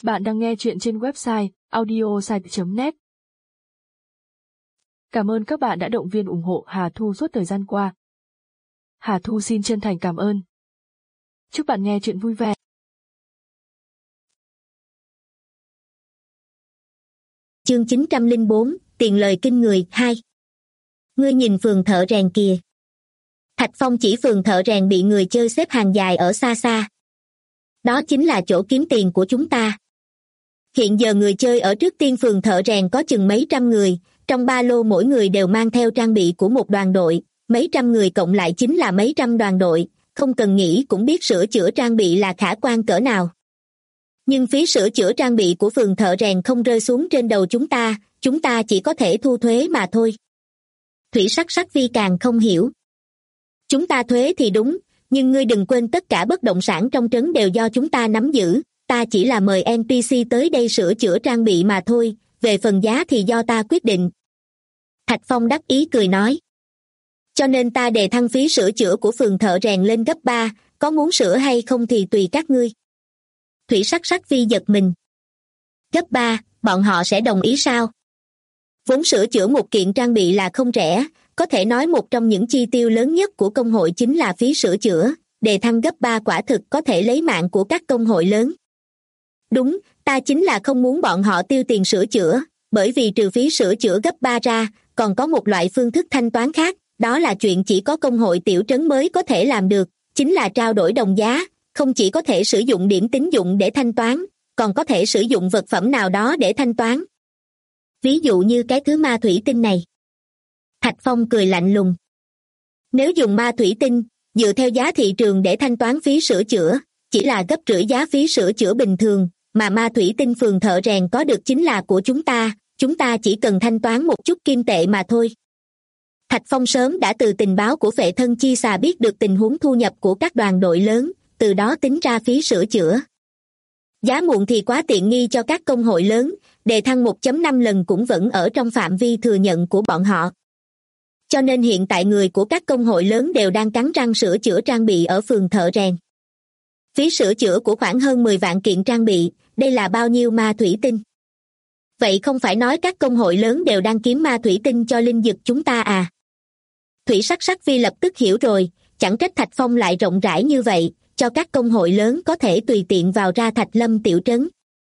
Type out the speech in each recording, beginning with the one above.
Bạn đang nghe chuyện trên website audiosite.net. Cảm ơn các bạn đã động viên ủng hộ Hà Thu suốt thời gian qua. Hà Thu xin chân thành cảm ơn. Chúc bạn nghe chuyện vui vẻ. Chương 904, tiền lời kinh người 2. Ngươi nhìn phường thợ rèn kìa. Thạch Phong chỉ phường thợ rèn bị người chơi xếp hàng dài ở xa xa. Đó chính là chỗ kiếm tiền của chúng ta. Hiện giờ người chơi ở trước tiên phường thợ rèn có chừng mấy trăm người, trong ba lô mỗi người đều mang theo trang bị của một đoàn đội, mấy trăm người cộng lại chính là mấy trăm đoàn đội, không cần nghĩ cũng biết sửa chữa trang bị là khả quan cỡ nào. Nhưng phí sửa chữa trang bị của phường thợ rèn không rơi xuống trên đầu chúng ta chỉ có thể thu thuế mà thôi. Thủy Sắc Vi càng không hiểu. Chúng ta thuế thì đúng, nhưng ngươi đừng quên tất cả bất động sản trong trấn đều do chúng ta nắm giữ, ta chỉ là mời NPC tới đây sửa chữa trang bị mà thôi, về phần giá thì do ta quyết định. Thạch Phong đắc ý cười nói. Cho nên ta đề thăng phí sửa chữa của phường thợ rèn lên gấp 3, có muốn sửa hay không thì tùy các ngươi. Thủy Sắc Vi giật mình. Gấp 3, bọn họ sẽ đồng ý sao? Vốn sửa chữa một kiện trang bị là không rẻ, có thể nói một trong những chi tiêu lớn nhất của công hội chính là phí sửa chữa, đề thăng gấp 3 quả thực có thể lấy mạng của các công hội lớn. Đúng, ta chính là không muốn bọn họ tiêu tiền sửa chữa, bởi vì trừ phí sửa chữa gấp 3 ra, còn có một loại phương thức thanh toán khác, đó là chuyện chỉ có công hội tiểu trấn mới có thể làm được, chính là trao đổi đồng giá, không chỉ có thể sử dụng điểm tín dụng để thanh toán, còn có thể sử dụng vật phẩm nào đó để thanh toán. Ví dụ như cái thứ ma thủy tinh này. Thạch Phong cười lạnh lùng. Nếu dùng ma thủy tinh, dựa theo giá thị trường để thanh toán phí sửa chữa, chỉ là gấp rưỡi giá phí sửa chữa bình thường, mà ma thủy tinh phường thợ rèn có được chính là của chúng ta chỉ cần thanh toán một chút kim tệ mà thôi. Thạch Phong sớm đã từ tình báo của Phệ Thân Chi Xà biết được tình huống thu nhập của các đoàn đội lớn, từ đó tính ra phí sửa chữa. Giá muộn thì quá tiện nghi cho các công hội lớn, đề thăng 1.5 lần cũng vẫn ở trong phạm vi thừa nhận của bọn họ. Cho nên hiện tại người của các công hội lớn đều đang cắn răng sửa chữa trang bị ở phường thợ rèn. Phí sửa chữa của khoảng hơn 10 vạn kiện trang bị, đây là bao nhiêu ma thủy tinh? Vậy không phải nói các công hội lớn đều đang kiếm ma thủy tinh cho linh dực chúng ta à? Thủy Sắc Vi lập tức hiểu rồi, chẳng trách Thạch Phong lại rộng rãi như vậy, cho các công hội lớn có thể tùy tiện vào ra Thạch Lâm tiểu trấn.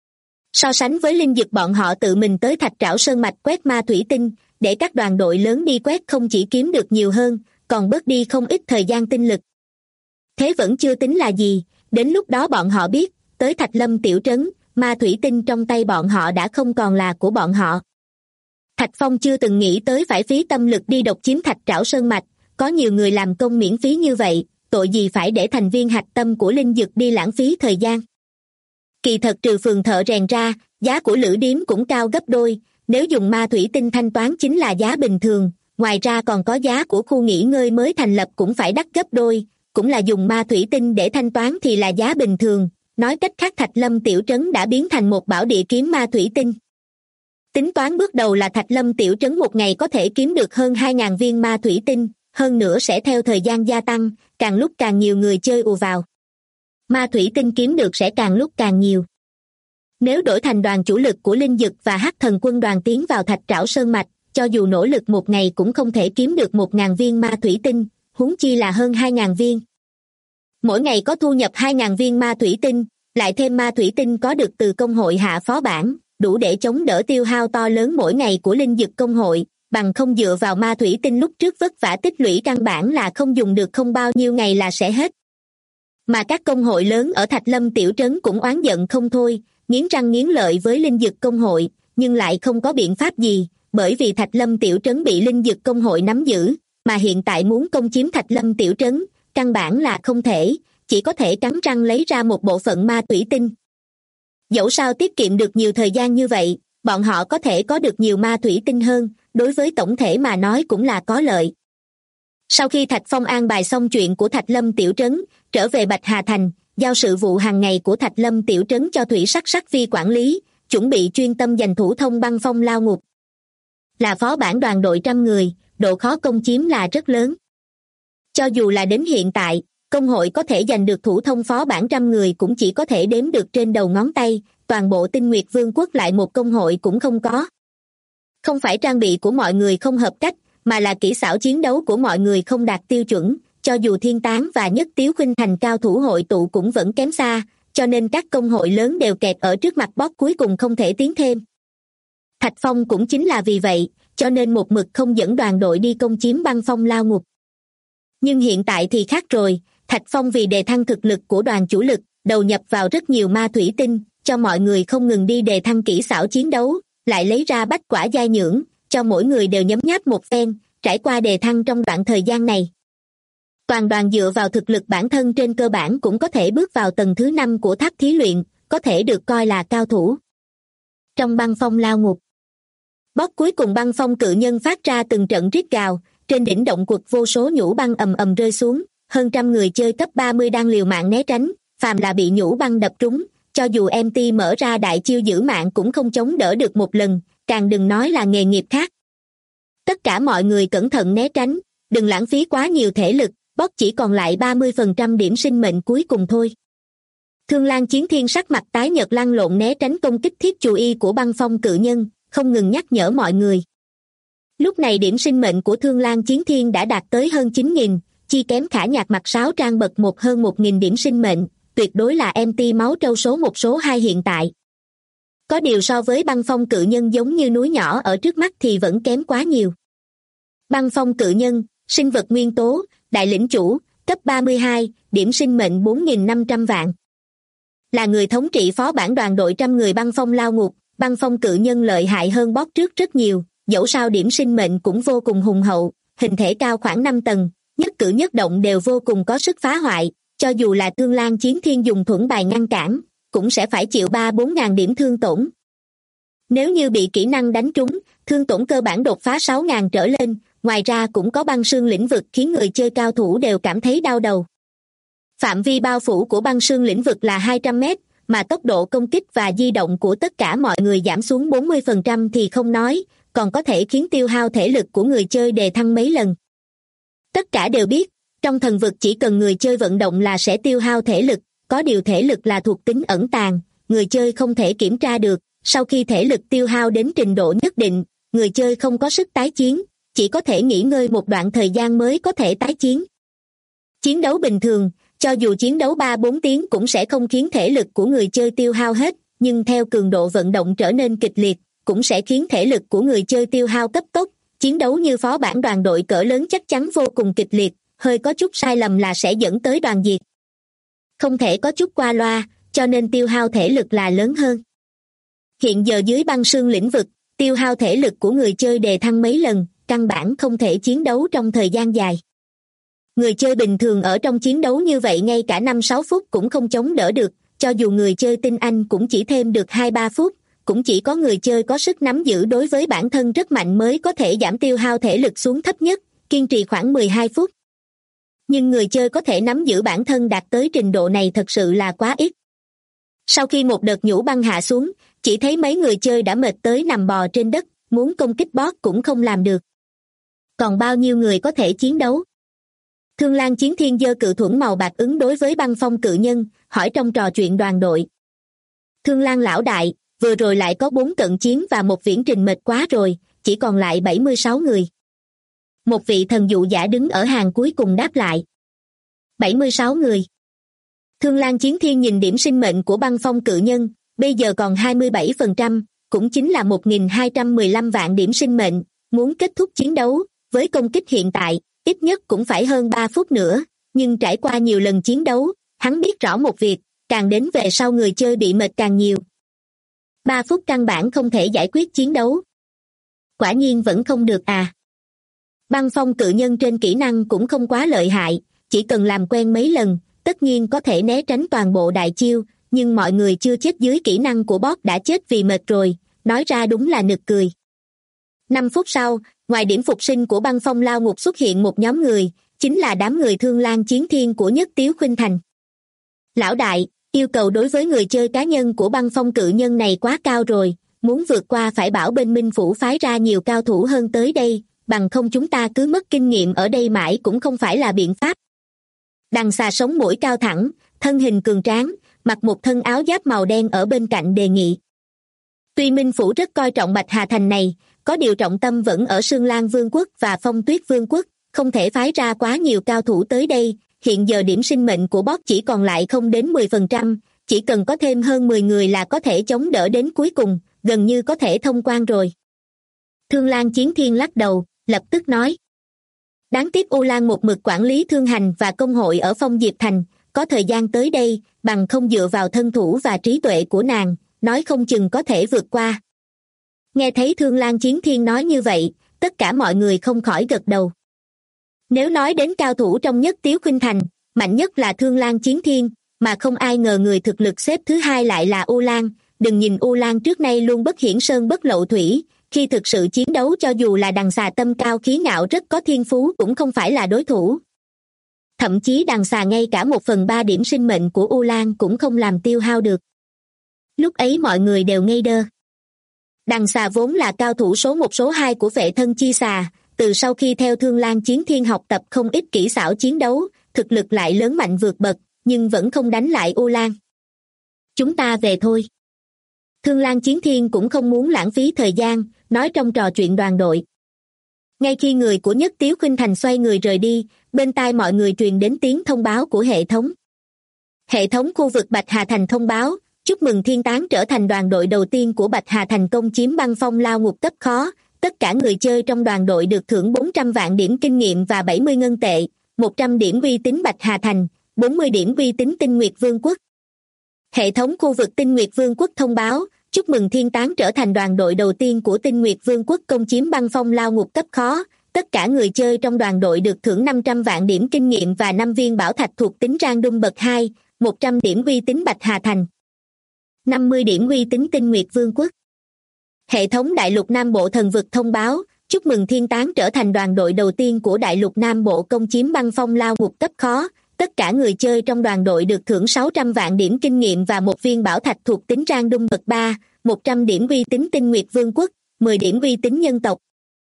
So sánh với linh dực bọn họ tự mình tới Thạch Trảo Sơn Mạch quét ma thủy tinh, để các đoàn đội lớn đi quét không chỉ kiếm được nhiều hơn, còn bớt đi không ít thời gian tinh lực. Thế vẫn chưa tính là gì, đến lúc đó bọn họ biết, tới Thạch Lâm tiểu trấn, ma thủy tinh trong tay bọn họ đã không còn là của bọn họ. Thạch Phong chưa từng nghĩ tới phải phí tâm lực đi độc chiếm Thạch Trảo Sơn Mạch, có nhiều người làm công miễn phí như vậy, tội gì phải để thành viên hạch tâm của linh dực đi lãng phí thời gian. Kỳ thật trừ phường thợ rèn ra, giá của lữ điếm cũng cao gấp đôi, nếu dùng ma thủy tinh thanh toán chính là giá bình thường, ngoài ra còn có giá của khu nghỉ ngơi mới thành lập cũng phải đắt gấp đôi, cũng là dùng ma thủy tinh để thanh toán thì là giá bình thường, nói cách khác Thạch Lâm tiểu trấn đã biến thành một bảo địa kiếm ma thủy tinh. Tính toán bước đầu là Thạch Lâm tiểu trấn một ngày có thể kiếm được hơn 2.000 viên ma thủy tinh, hơn nữa sẽ theo thời gian gia tăng, càng lúc càng nhiều người chơi ùa vào. Ma thủy tinh kiếm được sẽ càng lúc càng nhiều. Nếu đổi thành đoàn chủ lực của linh dực và hắc thần quân đoàn tiến vào Thạch Trảo Sơn Mạch, cho dù nỗ lực một ngày cũng không thể kiếm được 1.000 viên ma thủy tinh, huống chi là hơn 2.000 viên. Mỗi ngày có thu nhập 2.000 viên ma thủy tinh, lại thêm ma thủy tinh có được từ công hội hạ phó bản, đủ để chống đỡ tiêu hao to lớn mỗi ngày của linh dực công hội, bằng không dựa vào ma thủy tinh lúc trước vất vả tích lũy căn bản là không dùng được không bao nhiêu ngày là sẽ hết. Mà các công hội lớn ở Thạch Lâm tiểu trấn cũng oán giận không thôi, nghiến răng nghiến lợi với linh dực công hội, nhưng lại không có biện pháp gì, bởi vì Thạch Lâm tiểu trấn bị linh dực công hội nắm giữ, mà hiện tại muốn công chiếm Thạch Lâm tiểu trấn, căn bản là không thể, chỉ có thể cắn răng lấy ra một bộ phận ma thủy tinh. Dẫu sao tiết kiệm được nhiều thời gian như vậy, bọn họ có thể có được nhiều ma thủy tinh hơn, đối với tổng thể mà nói cũng là có lợi. Sau khi Thạch Phong an bài xong chuyện của Thạch Lâm tiểu trấn, trở về Bạch Hà Thành, giao sự vụ hàng ngày của Thạch Lâm tiểu trấn cho Thủy Sắc Vi quản lý, chuẩn bị chuyên tâm giành thủ thông băng phong lao ngục. Là phó bản đoàn đội 100 người, độ khó công chiếm là rất lớn. Cho dù là đến hiện tại, công hội có thể giành được thủ thông phó bản 100 người cũng chỉ có thể đếm được trên đầu ngón tay, toàn bộ Tinh Nguyệt Vương quốc lại một công hội cũng không có. Không phải trang bị của mọi người không hợp cách, mà là kỹ xảo chiến đấu của mọi người không đạt tiêu chuẩn, cho dù Thiên Tán và Nhất Tiếu Khuynh Thành cao thủ hội tụ cũng vẫn kém xa, cho nên các công hội lớn đều kẹt ở trước mặt boss cuối cùng không thể tiến thêm. Thạch Phong cũng chính là vì vậy, cho nên một mực không dẫn đoàn đội đi công chiếm băng phong lao ngục. Nhưng hiện tại thì khác rồi, Thạch Phong vì đề thăng thực lực của đoàn chủ lực, đầu nhập vào rất nhiều ma thủy tinh, cho mọi người không ngừng đi đề thăng kỹ xảo chiến đấu, lại lấy ra bách quả giai nhưỡng, cho mỗi người đều nhấm nháp một phen, trải qua đề thăng trong đoạn thời gian này. Toàn đoàn dựa vào thực lực bản thân trên cơ bản cũng có thể bước vào tầng thứ 5 của tháp thí luyện, có thể được coi là cao thủ. Trong băng phong lao ngục, boss cuối cùng băng phong cự nhân phát ra từng trận rít gào, trên đỉnh động quật vô số nhũ băng ầm ầm rơi xuống, hơn trăm người chơi cấp 30 đang liều mạng né tránh, phàm là bị nhũ băng đập trúng, cho dù MT mở ra đại chiêu giữ mạng cũng không chống đỡ được một lần, càng đừng nói là nghề nghiệp khác. Tất cả mọi người cẩn thận né tránh, đừng lãng phí quá nhiều thể lực, boss chỉ còn lại 30% điểm sinh mệnh cuối cùng thôi. Thương Lan Chiến Thiên sắc mặt tái nhợt lăn lộn né tránh công kích thiết chù y của băng phong cự nhân, không ngừng nhắc nhở mọi người. Lúc này điểm sinh mệnh của Thương Lan Chiến Thiên đã đạt tới hơn 9.000, chi kém Khả Nhạc mặt sáo trang bậc 1 hơn 1.000 điểm sinh mệnh, tuyệt đối là MT máu trâu số 1 số 2 hiện tại. Có điều so với băng phong cự nhân giống như núi nhỏ ở trước mắt thì vẫn kém quá nhiều. Băng phong cự nhân, sinh vật nguyên tố, đại lĩnh chủ, cấp 32, điểm sinh mệnh 4.500 vạn. Là người thống trị phó bản đoàn đội trăm người băng phong lao ngục, băng phong cự nhân lợi hại hơn boss trước rất nhiều, dẫu sao điểm sinh mệnh cũng vô cùng hùng hậu, hình thể cao khoảng 5 tầng, nhất cử nhất động đều vô cùng có sức phá hoại, cho dù là Thương Lan Chiến Thiên dùng thuẫn bài ngăn cản, cũng sẽ phải chịu 3-4 ngàn điểm thương tổn. Nếu như bị kỹ năng đánh trúng, thương tổn cơ bản đột phá 6 ngàn trở lên, ngoài ra cũng có băng sương lĩnh vực khiến người chơi cao thủ đều cảm thấy đau đầu. Phạm vi bao phủ của băng sương lĩnh vực là 200 mét, mà tốc độ công kích và di động của tất cả mọi người giảm xuống 40% thì không nói, còn có thể khiến tiêu hao thể lực của người chơi đề thăng mấy lần. Tất cả đều biết, trong thần vực chỉ cần người chơi vận động là sẽ tiêu hao thể lực, có điều thể lực là thuộc tính ẩn tàng, người chơi không thể kiểm tra được, sau khi thể lực tiêu hao đến trình độ nhất định, người chơi không có sức tái chiến, chỉ có thể nghỉ ngơi một đoạn thời gian mới có thể tái chiến. Chiến đấu bình thường, cho dù chiến đấu 3-4 tiếng cũng sẽ không khiến thể lực của người chơi tiêu hao hết, nhưng theo cường độ vận động trở nên kịch liệt, cũng sẽ khiến thể lực của người chơi tiêu hao cấp tốc. Chiến đấu như phó bản đoàn đội cỡ lớn chắc chắn vô cùng kịch liệt, hơi có chút sai lầm là sẽ dẫn tới đoàn diệt. Không thể có chút qua loa, cho nên tiêu hao thể lực là lớn hơn. Hiện giờ dưới băng sương lĩnh vực, tiêu hao thể lực của người chơi đề thăng mấy lần, căn bản không thể chiến đấu trong thời gian dài. Người chơi bình thường ở trong chiến đấu như vậy ngay cả 5-6 phút cũng không chống đỡ được, cho dù người chơi tinh anh cũng chỉ thêm được 2-3 phút, cũng chỉ có người chơi có sức nắm giữ đối với bản thân rất mạnh mới có thể giảm tiêu hao thể lực xuống thấp nhất, kiên trì khoảng 12 phút. Nhưng người chơi có thể nắm giữ bản thân đạt tới trình độ này thật sự là quá ít. Sau khi một đợt nhũ băng hạ xuống, chỉ thấy mấy người chơi đã mệt tới nằm bò trên đất, muốn công kích boss cũng không làm được. Còn bao nhiêu người có thể chiến đấu? Thương Lan Chiến Thiên giơ cự thuẫn màu bạc ứng đối với băng phong cự nhân, hỏi trong trò chuyện đoàn đội. Thương Lan lão đại, vừa rồi lại có 4 cận chiến và một viễn trình mệt quá rồi, chỉ còn lại 76 người. Một vị thần dụ giả đứng ở hàng cuối cùng đáp lại. 76 người. Thương Lan Chiến Thiên nhìn điểm sinh mệnh của băng phong cự nhân, bây giờ còn 27%, cũng chính là 1.215 vạn điểm sinh mệnh, muốn kết thúc chiến đấu, với công kích hiện tại, ít nhất cũng phải hơn 3 phút nữa, nhưng trải qua nhiều lần chiến đấu, hắn biết rõ một việc, càng đến về sau người chơi bị mệt càng nhiều. 3 phút căn bản không thể giải quyết chiến đấu. Quả nhiên vẫn không được à. Băng phong cự nhân trên kỹ năng cũng không quá lợi hại, chỉ cần làm quen mấy lần, tất nhiên có thể né tránh toàn bộ đại chiêu, nhưng mọi người chưa chết dưới kỹ năng của boss đã chết vì mệt rồi, nói ra đúng là nực cười. 5 phút sau, ngoài điểm phục sinh của băng phong lao ngục xuất hiện một nhóm người, chính là đám người Thương Lan Chiến Thiên của Nhất Tiếu Khuynh Thành. Lão đại, yêu cầu đối với người chơi cá nhân của băng phong cự nhân này quá cao rồi, muốn vượt qua phải bảo bên Minh Phủ phái ra nhiều cao thủ hơn tới đây, bằng không chúng ta cứ mất kinh nghiệm ở đây mãi cũng không phải là biện pháp. Đằng xà sống mũi cao thẳng, thân hình cường tráng, mặc một thân áo giáp màu đen ở bên cạnh đề nghị. Tuy Minh Phủ rất coi trọng Bạch Hà Thành này, có điều trọng tâm vẫn ở Sương Lan Vương quốc và Phong Tuyết Vương quốc, không thể phái ra quá nhiều cao thủ tới đây. Hiện giờ điểm sinh mệnh của boss chỉ còn lại không đến 10%, chỉ cần có thêm hơn 10 người là có thể chống đỡ đến cuối cùng, gần như có thể thông quan rồi. Thương Lan Chiến Thiên lắc đầu, lập tức nói. Đáng tiếc U Lan một mực quản lý thương hành và công hội ở Phong Diệp Thành, có thời gian tới đây, bằng không dựa vào thân thủ và trí tuệ của nàng, nói không chừng có thể vượt qua. Nghe thấy Thương Lan Chiến Thiên nói như vậy, tất cả mọi người không khỏi gật đầu. Nếu nói đến cao thủ trong Nhất Tiếu Khuynh Thành, mạnh nhất là Thương Lan Chiến Thiên, mà không ai ngờ người thực lực xếp thứ hai lại là U Lan. Đừng nhìn U Lan trước nay luôn bất hiển sơn bất lộ thủy, khi thực sự chiến đấu cho dù là đằng xà tâm cao khí ngạo rất có thiên phú cũng không phải là đối thủ. Thậm chí đằng xà ngay cả 1/3 điểm sinh mệnh của U Lan cũng không làm tiêu hao được. Lúc ấy mọi người đều ngây đơ. Đằng xà vốn là cao thủ số 1 số 2 của Phệ Thân Chi Xà, từ sau khi theo Thương Lan Chiến Thiên học tập không ít kỹ xảo chiến đấu, thực lực lại lớn mạnh vượt bậc, nhưng vẫn không đánh lại U Lan. Chúng ta về thôi. Thương Lan Chiến Thiên cũng không muốn lãng phí thời gian, nói trong trò chuyện đoàn đội. Ngay khi người của Nhất Tiếu Khuynh Thành xoay người rời đi, bên tai mọi người truyền đến tiếng thông báo của hệ thống. Hệ thống khu vực Bạch Hà Thành thông báo, chúc mừng Thiên Tán trở thành đoàn đội đầu tiên của Bạch Hà Thành công chiếm băng phong lao ngục cấp khó. Tất cả người chơi trong đoàn đội được thưởng 400 vạn điểm kinh nghiệm và 70 ngân tệ, 100 điểm uy tín Bạch Hà Thành, 40 điểm uy tín Tinh Nguyệt Vương quốc. Hệ thống khu vực Tinh Nguyệt Vương quốc thông báo, chúc mừng Thiên Tán trở thành đoàn đội đầu tiên của Tinh Nguyệt Vương quốc công chiếm băng phong lao ngục cấp khó. Tất cả người chơi trong đoàn đội được thưởng 500 vạn điểm kinh nghiệm và 5 viên bảo thạch thuộc tính Random bậc 2, 100 điểm uy tín Bạch Hà Thành, 50 điểm uy tín Tinh Nguyệt Vương quốc. Hệ thống Đại lục Nam Bộ Thần vực thông báo, chúc mừng Thiên Tán trở thành đoàn đội đầu tiên của Đại lục Nam Bộ công chiếm băng phong lao ngục cấp khó. Tất cả người chơi trong đoàn đội được thưởng 600 vạn điểm kinh nghiệm và 1 viên bảo thạch thuộc tính Random bậc 3, 100 điểm uy tín Tinh Nguyệt Vương quốc, 10 điểm uy tín nhân tộc.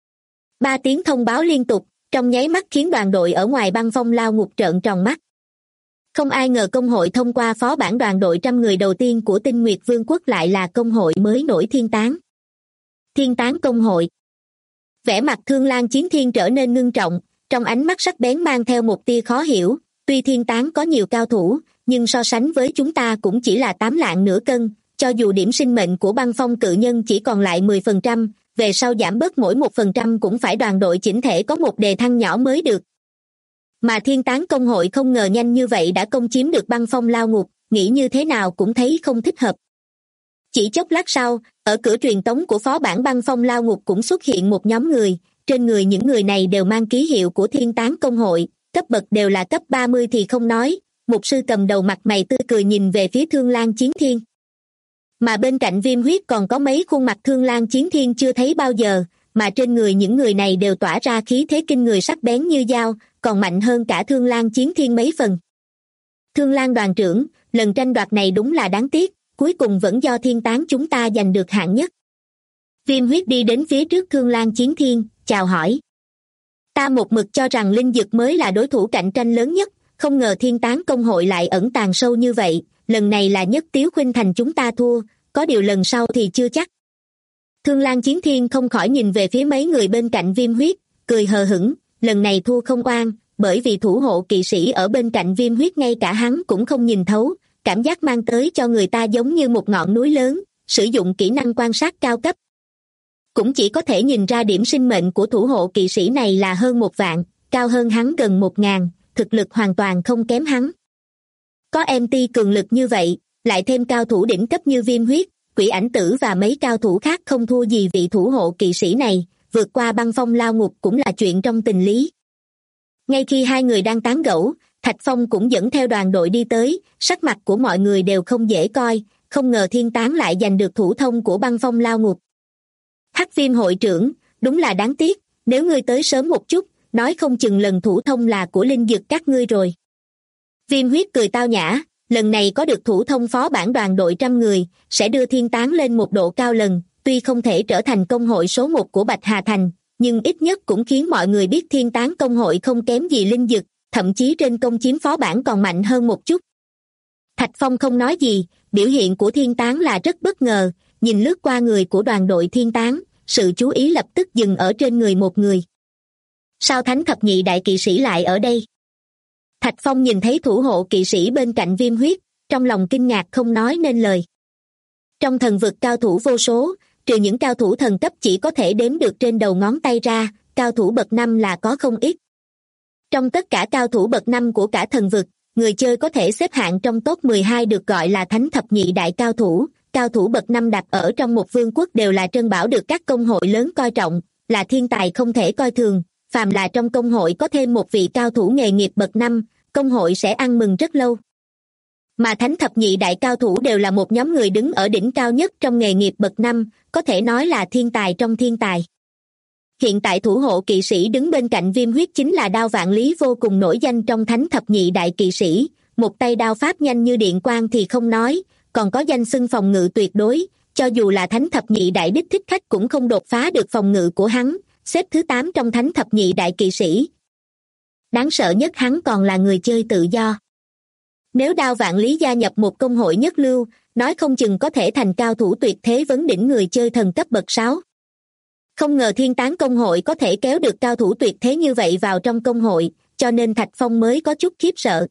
3 tiếng thông báo liên tục, trong nháy mắt khiến đoàn đội ở ngoài băng phong lao ngục trợn tròn mắt. Không ai ngờ công hội thông qua phó bản đoàn đội 100 người đầu tiên của Tinh Nguyệt Vương quốc lại là công hội mới nổi Thiên Tán. Thiên Tán công hội. Vẻ mặt Thương Lan Chiến Thiên trở nên ngưng trọng, trong ánh mắt sắc bén mang theo một tia khó hiểu. Tuy Thiên Tán có nhiều cao thủ, nhưng so sánh với chúng ta cũng chỉ là 8 lạng nửa cân, cho dù điểm sinh mệnh của băng phong cự nhân chỉ còn lại 10%, về sau giảm bớt mỗi 1% cũng phải đoàn đội chỉnh thể có một đề thăng nhỏ mới được. Mà Thiên Tán công hội không ngờ nhanh như vậy đã công chiếm được băng phong lao ngục, nghĩ như thế nào cũng thấy không thích hợp. Chỉ chốc lát sau, ở cửa truyền tống của phó bản băng phong lao ngục cũng xuất hiện một nhóm người, trên người những người này đều mang ký hiệu của Thiên Tán công hội, cấp bậc đều là cấp 30 thì không nói, mục sư cầm đầu mặt mày tươi cười nhìn về phía Thương Lan Chiến Thiên. Mà bên cạnh Viêm Huyết còn có mấy khuôn mặt Thương Lan Chiến Thiên chưa thấy bao giờ, mà trên người những người này đều tỏa ra khí thế kinh người sắc bén như dao, còn mạnh hơn cả Thương Lan Chiến Thiên mấy phần. Thương Lan đoàn trưởng, lần tranh đoạt này đúng là đáng tiếc, cuối cùng vẫn do Thiên Tán chúng ta giành được hạng nhất. Viêm Huyết đi đến phía trước Thương Lan Chiến Thiên, chào hỏi. Ta một mực cho rằng Linh Dực mới là đối thủ cạnh tranh lớn nhất, không ngờ Thiên Tán công hội lại ẩn tàng sâu như vậy, lần này là Nhất Tiếu Khuynh Thành chúng ta thua, có điều lần sau thì chưa chắc. Thương Lan Chiến Thiên không khỏi nhìn về phía mấy người bên cạnh Viêm Huyết, cười hờ hững, lần này thua không oan, bởi vì thủ hộ kỵ sĩ ở bên cạnh Viêm Huyết ngay cả hắn cũng không nhìn thấu, cảm giác mang tới cho người ta giống như một ngọn núi lớn, sử dụng kỹ năng quan sát cao cấp. Cũng chỉ có thể nhìn ra điểm sinh mệnh của thủ hộ kỵ sĩ này là hơn 1 vạn, cao hơn hắn gần 1000, thực lực hoàn toàn không kém hắn. Có MT cường lực như vậy, lại thêm cao thủ đỉnh cấp như Viêm Huyết, Quỷ Ảnh Tử và mấy cao thủ khác không thua gì vị thủ hộ kỵ sĩ này, vượt qua băng phong lao ngục cũng là chuyện trong tình lý. Ngay khi hai người đang tán gẫu, Thạch Phong cũng dẫn theo đoàn đội đi tới, sắc mặt của mọi người đều không dễ coi, không ngờ Thiên Tán lại giành được thủ thông của băng phong lao ngục. Hắc Viêm hội trưởng, đúng là đáng tiếc, nếu ngươi tới sớm một chút, nói không chừng lần thủ thông là của Linh Dực các ngươi rồi. Viêm Huyết cười tao nhã, lần này có được thủ thông phó bản đoàn đội 100 người, sẽ đưa Thiên Tán lên một độ cao lần, tuy không thể trở thành công hội số 1 của Bạch Hà Thành, nhưng ít nhất cũng khiến mọi người biết Thiên Tán công hội không kém gì Linh Dực, thậm chí trên công chiếm phó bản còn mạnh hơn một chút. Thạch Phong không nói gì, biểu hiện của thiên tán là rất bất ngờ, nhìn lướt qua người của đoàn đội thiên tán, sự chú ý lập tức dừng ở trên người một người. Sao Thánh Thập Nhị Đại Kỵ Sĩ lại ở đây? Thạch Phong nhìn thấy thủ hộ kỵ sĩ bên cạnh Viêm Huyết, trong lòng kinh ngạc không nói nên lời. Trong thần vực cao thủ vô số, trừ những cao thủ thần cấp chỉ có thể đếm được trên đầu ngón tay ra, cao thủ bậc 5 là có không ít. Trong tất cả cao thủ bậc 5 của cả thần vực, người chơi có thể xếp hạng trong top 12 được gọi là Thánh Thập Nhị Đại cao thủ bậc 5 đặt ở trong một vương quốc đều là trân bảo được các công hội lớn coi trọng, là thiên tài không thể coi thường, phàm là trong công hội có thêm một vị cao thủ nghề nghiệp bậc 5, công hội sẽ ăn mừng rất lâu. Mà Thánh Thập Nhị Đại cao thủ đều là một nhóm người đứng ở đỉnh cao nhất trong nghề nghiệp bậc 5, có thể nói là thiên tài trong thiên tài. Hiện tại thủ hộ kỵ sĩ đứng bên cạnh Viêm Huyết chính là Đao Vạn Lý, vô cùng nổi danh trong Thánh Thập Nhị Đại kỵ sĩ, một tay đao pháp nhanh như điện quang thì không nói, còn có danh xưng phòng ngự tuyệt đối, cho dù là Thánh Thập Nhị Đại đích thích khách cũng không đột phá được phòng ngự của hắn, xếp thứ 8 trong Thánh Thập Nhị Đại kỵ sĩ. Đáng sợ nhất hắn còn là người chơi tự do. Nếu Đao Vạn Lý gia nhập một công hội nhất lưu, nói không chừng có thể thành cao thủ tuyệt thế vấn đỉnh người chơi thần cấp bậc 6. Không ngờ thiên tán công hội có thể kéo được cao thủ tuyệt thế như vậy vào trong công hội, cho nên Thạch Phong mới có chút khiếp sợ.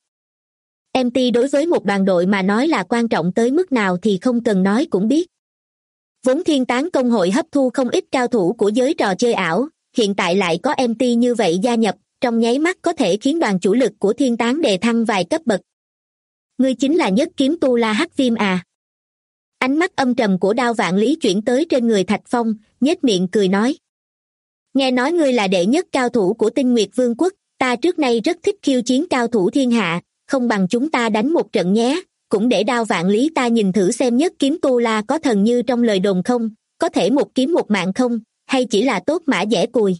MT đối với một đoàn đội mà nói là quan trọng tới mức nào thì không cần nói cũng biết. Vốn thiên tán công hội hấp thu không ít cao thủ của giới trò chơi ảo, hiện tại lại có MT như vậy gia nhập, trong nháy mắt có thể khiến đoàn chủ lực của thiên tán đề thăng vài cấp bậc. Ngươi chính là Nhất Kiếm Tu La Hắc Viêm à? Ánh mắt âm trầm của Đao Vạn Lý chuyển tới trên người Thạch Phong, nhếch miệng cười nói. Nghe nói ngươi là đệ nhất cao thủ của Tinh Nguyệt Vương quốc, ta trước nay rất thích khiêu chiến cao thủ thiên hạ, không bằng chúng ta đánh một trận nhé, cũng để Đao Vạn Lý ta nhìn thử xem Nhất Kiếm Tu La có thần như trong lời đồn không, có thể một kiếm một mạng không, hay chỉ là tốt mã dẻ cùi.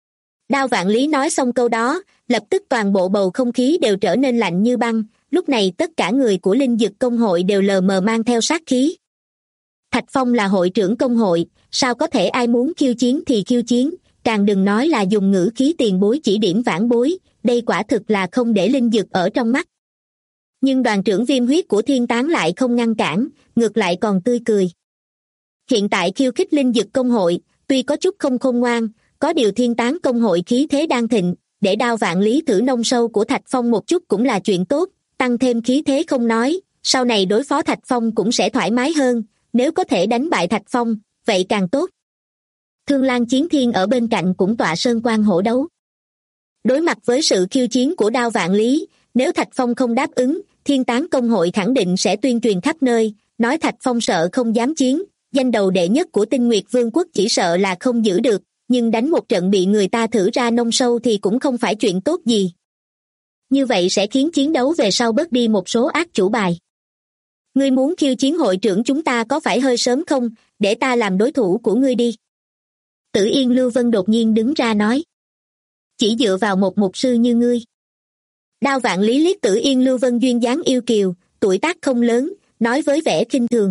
Đao Vạn Lý nói xong câu đó, lập tức toàn bộ bầu không khí đều trở nên lạnh như băng, lúc này tất cả người của Linh Dực công hội đều lờ mờ mang theo sát khí. Thạch Phong là hội trưởng công hội, sao có thể ai muốn khiêu chiến thì khiêu chiến, càng đừng nói là dùng ngữ khí tiền bối chỉ điểm vãn bối, đây quả thực là không để Linh Dực ở trong mắt. Nhưng đoàn trưởng Viêm Huyết của thiên tán lại không ngăn cản, ngược lại còn tươi cười. Hiện tại khiêu khích Linh Dực công hội, tuy có chút không khôn ngoan, có điều thiên tán công hội khí thế đang thịnh, để Đao Vạn Lý thử nông sâu của Thạch Phong một chút cũng là chuyện tốt, tăng thêm khí thế không nói, sau này đối phó Thạch Phong cũng sẽ thoải mái hơn, nếu có thể đánh bại Thạch Phong, vậy càng tốt. Thương Lan Chiến Thiên ở bên cạnh cũng tọa sơn quan hổ đấu. Đối mặt với sự khiêu chiến của Đao Vạn Lý, nếu Thạch Phong không đáp ứng, thiên tán công hội khẳng định sẽ tuyên truyền khắp nơi, nói Thạch Phong sợ không dám chiến, danh đầu đệ nhất của Tinh Nguyệt Vương quốc chỉ sợ là không giữ được, nhưng đánh một trận bị người ta thử ra nông sâu thì cũng không phải chuyện tốt gì. Như vậy sẽ khiến chiến đấu về sau bớt đi một số ác chủ bài. Ngươi muốn khiêu chiến hội trưởng chúng ta có phải hơi sớm không, để ta làm đối thủ của ngươi đi. Tử Yên Lưu Vân đột nhiên đứng ra nói. Chỉ dựa vào một mục sư như ngươi. Đao Vạn Lý liếc Tử Yên Lưu Vân duyên dáng yêu kiều, tuổi tác không lớn, nói với vẻ khinh thường.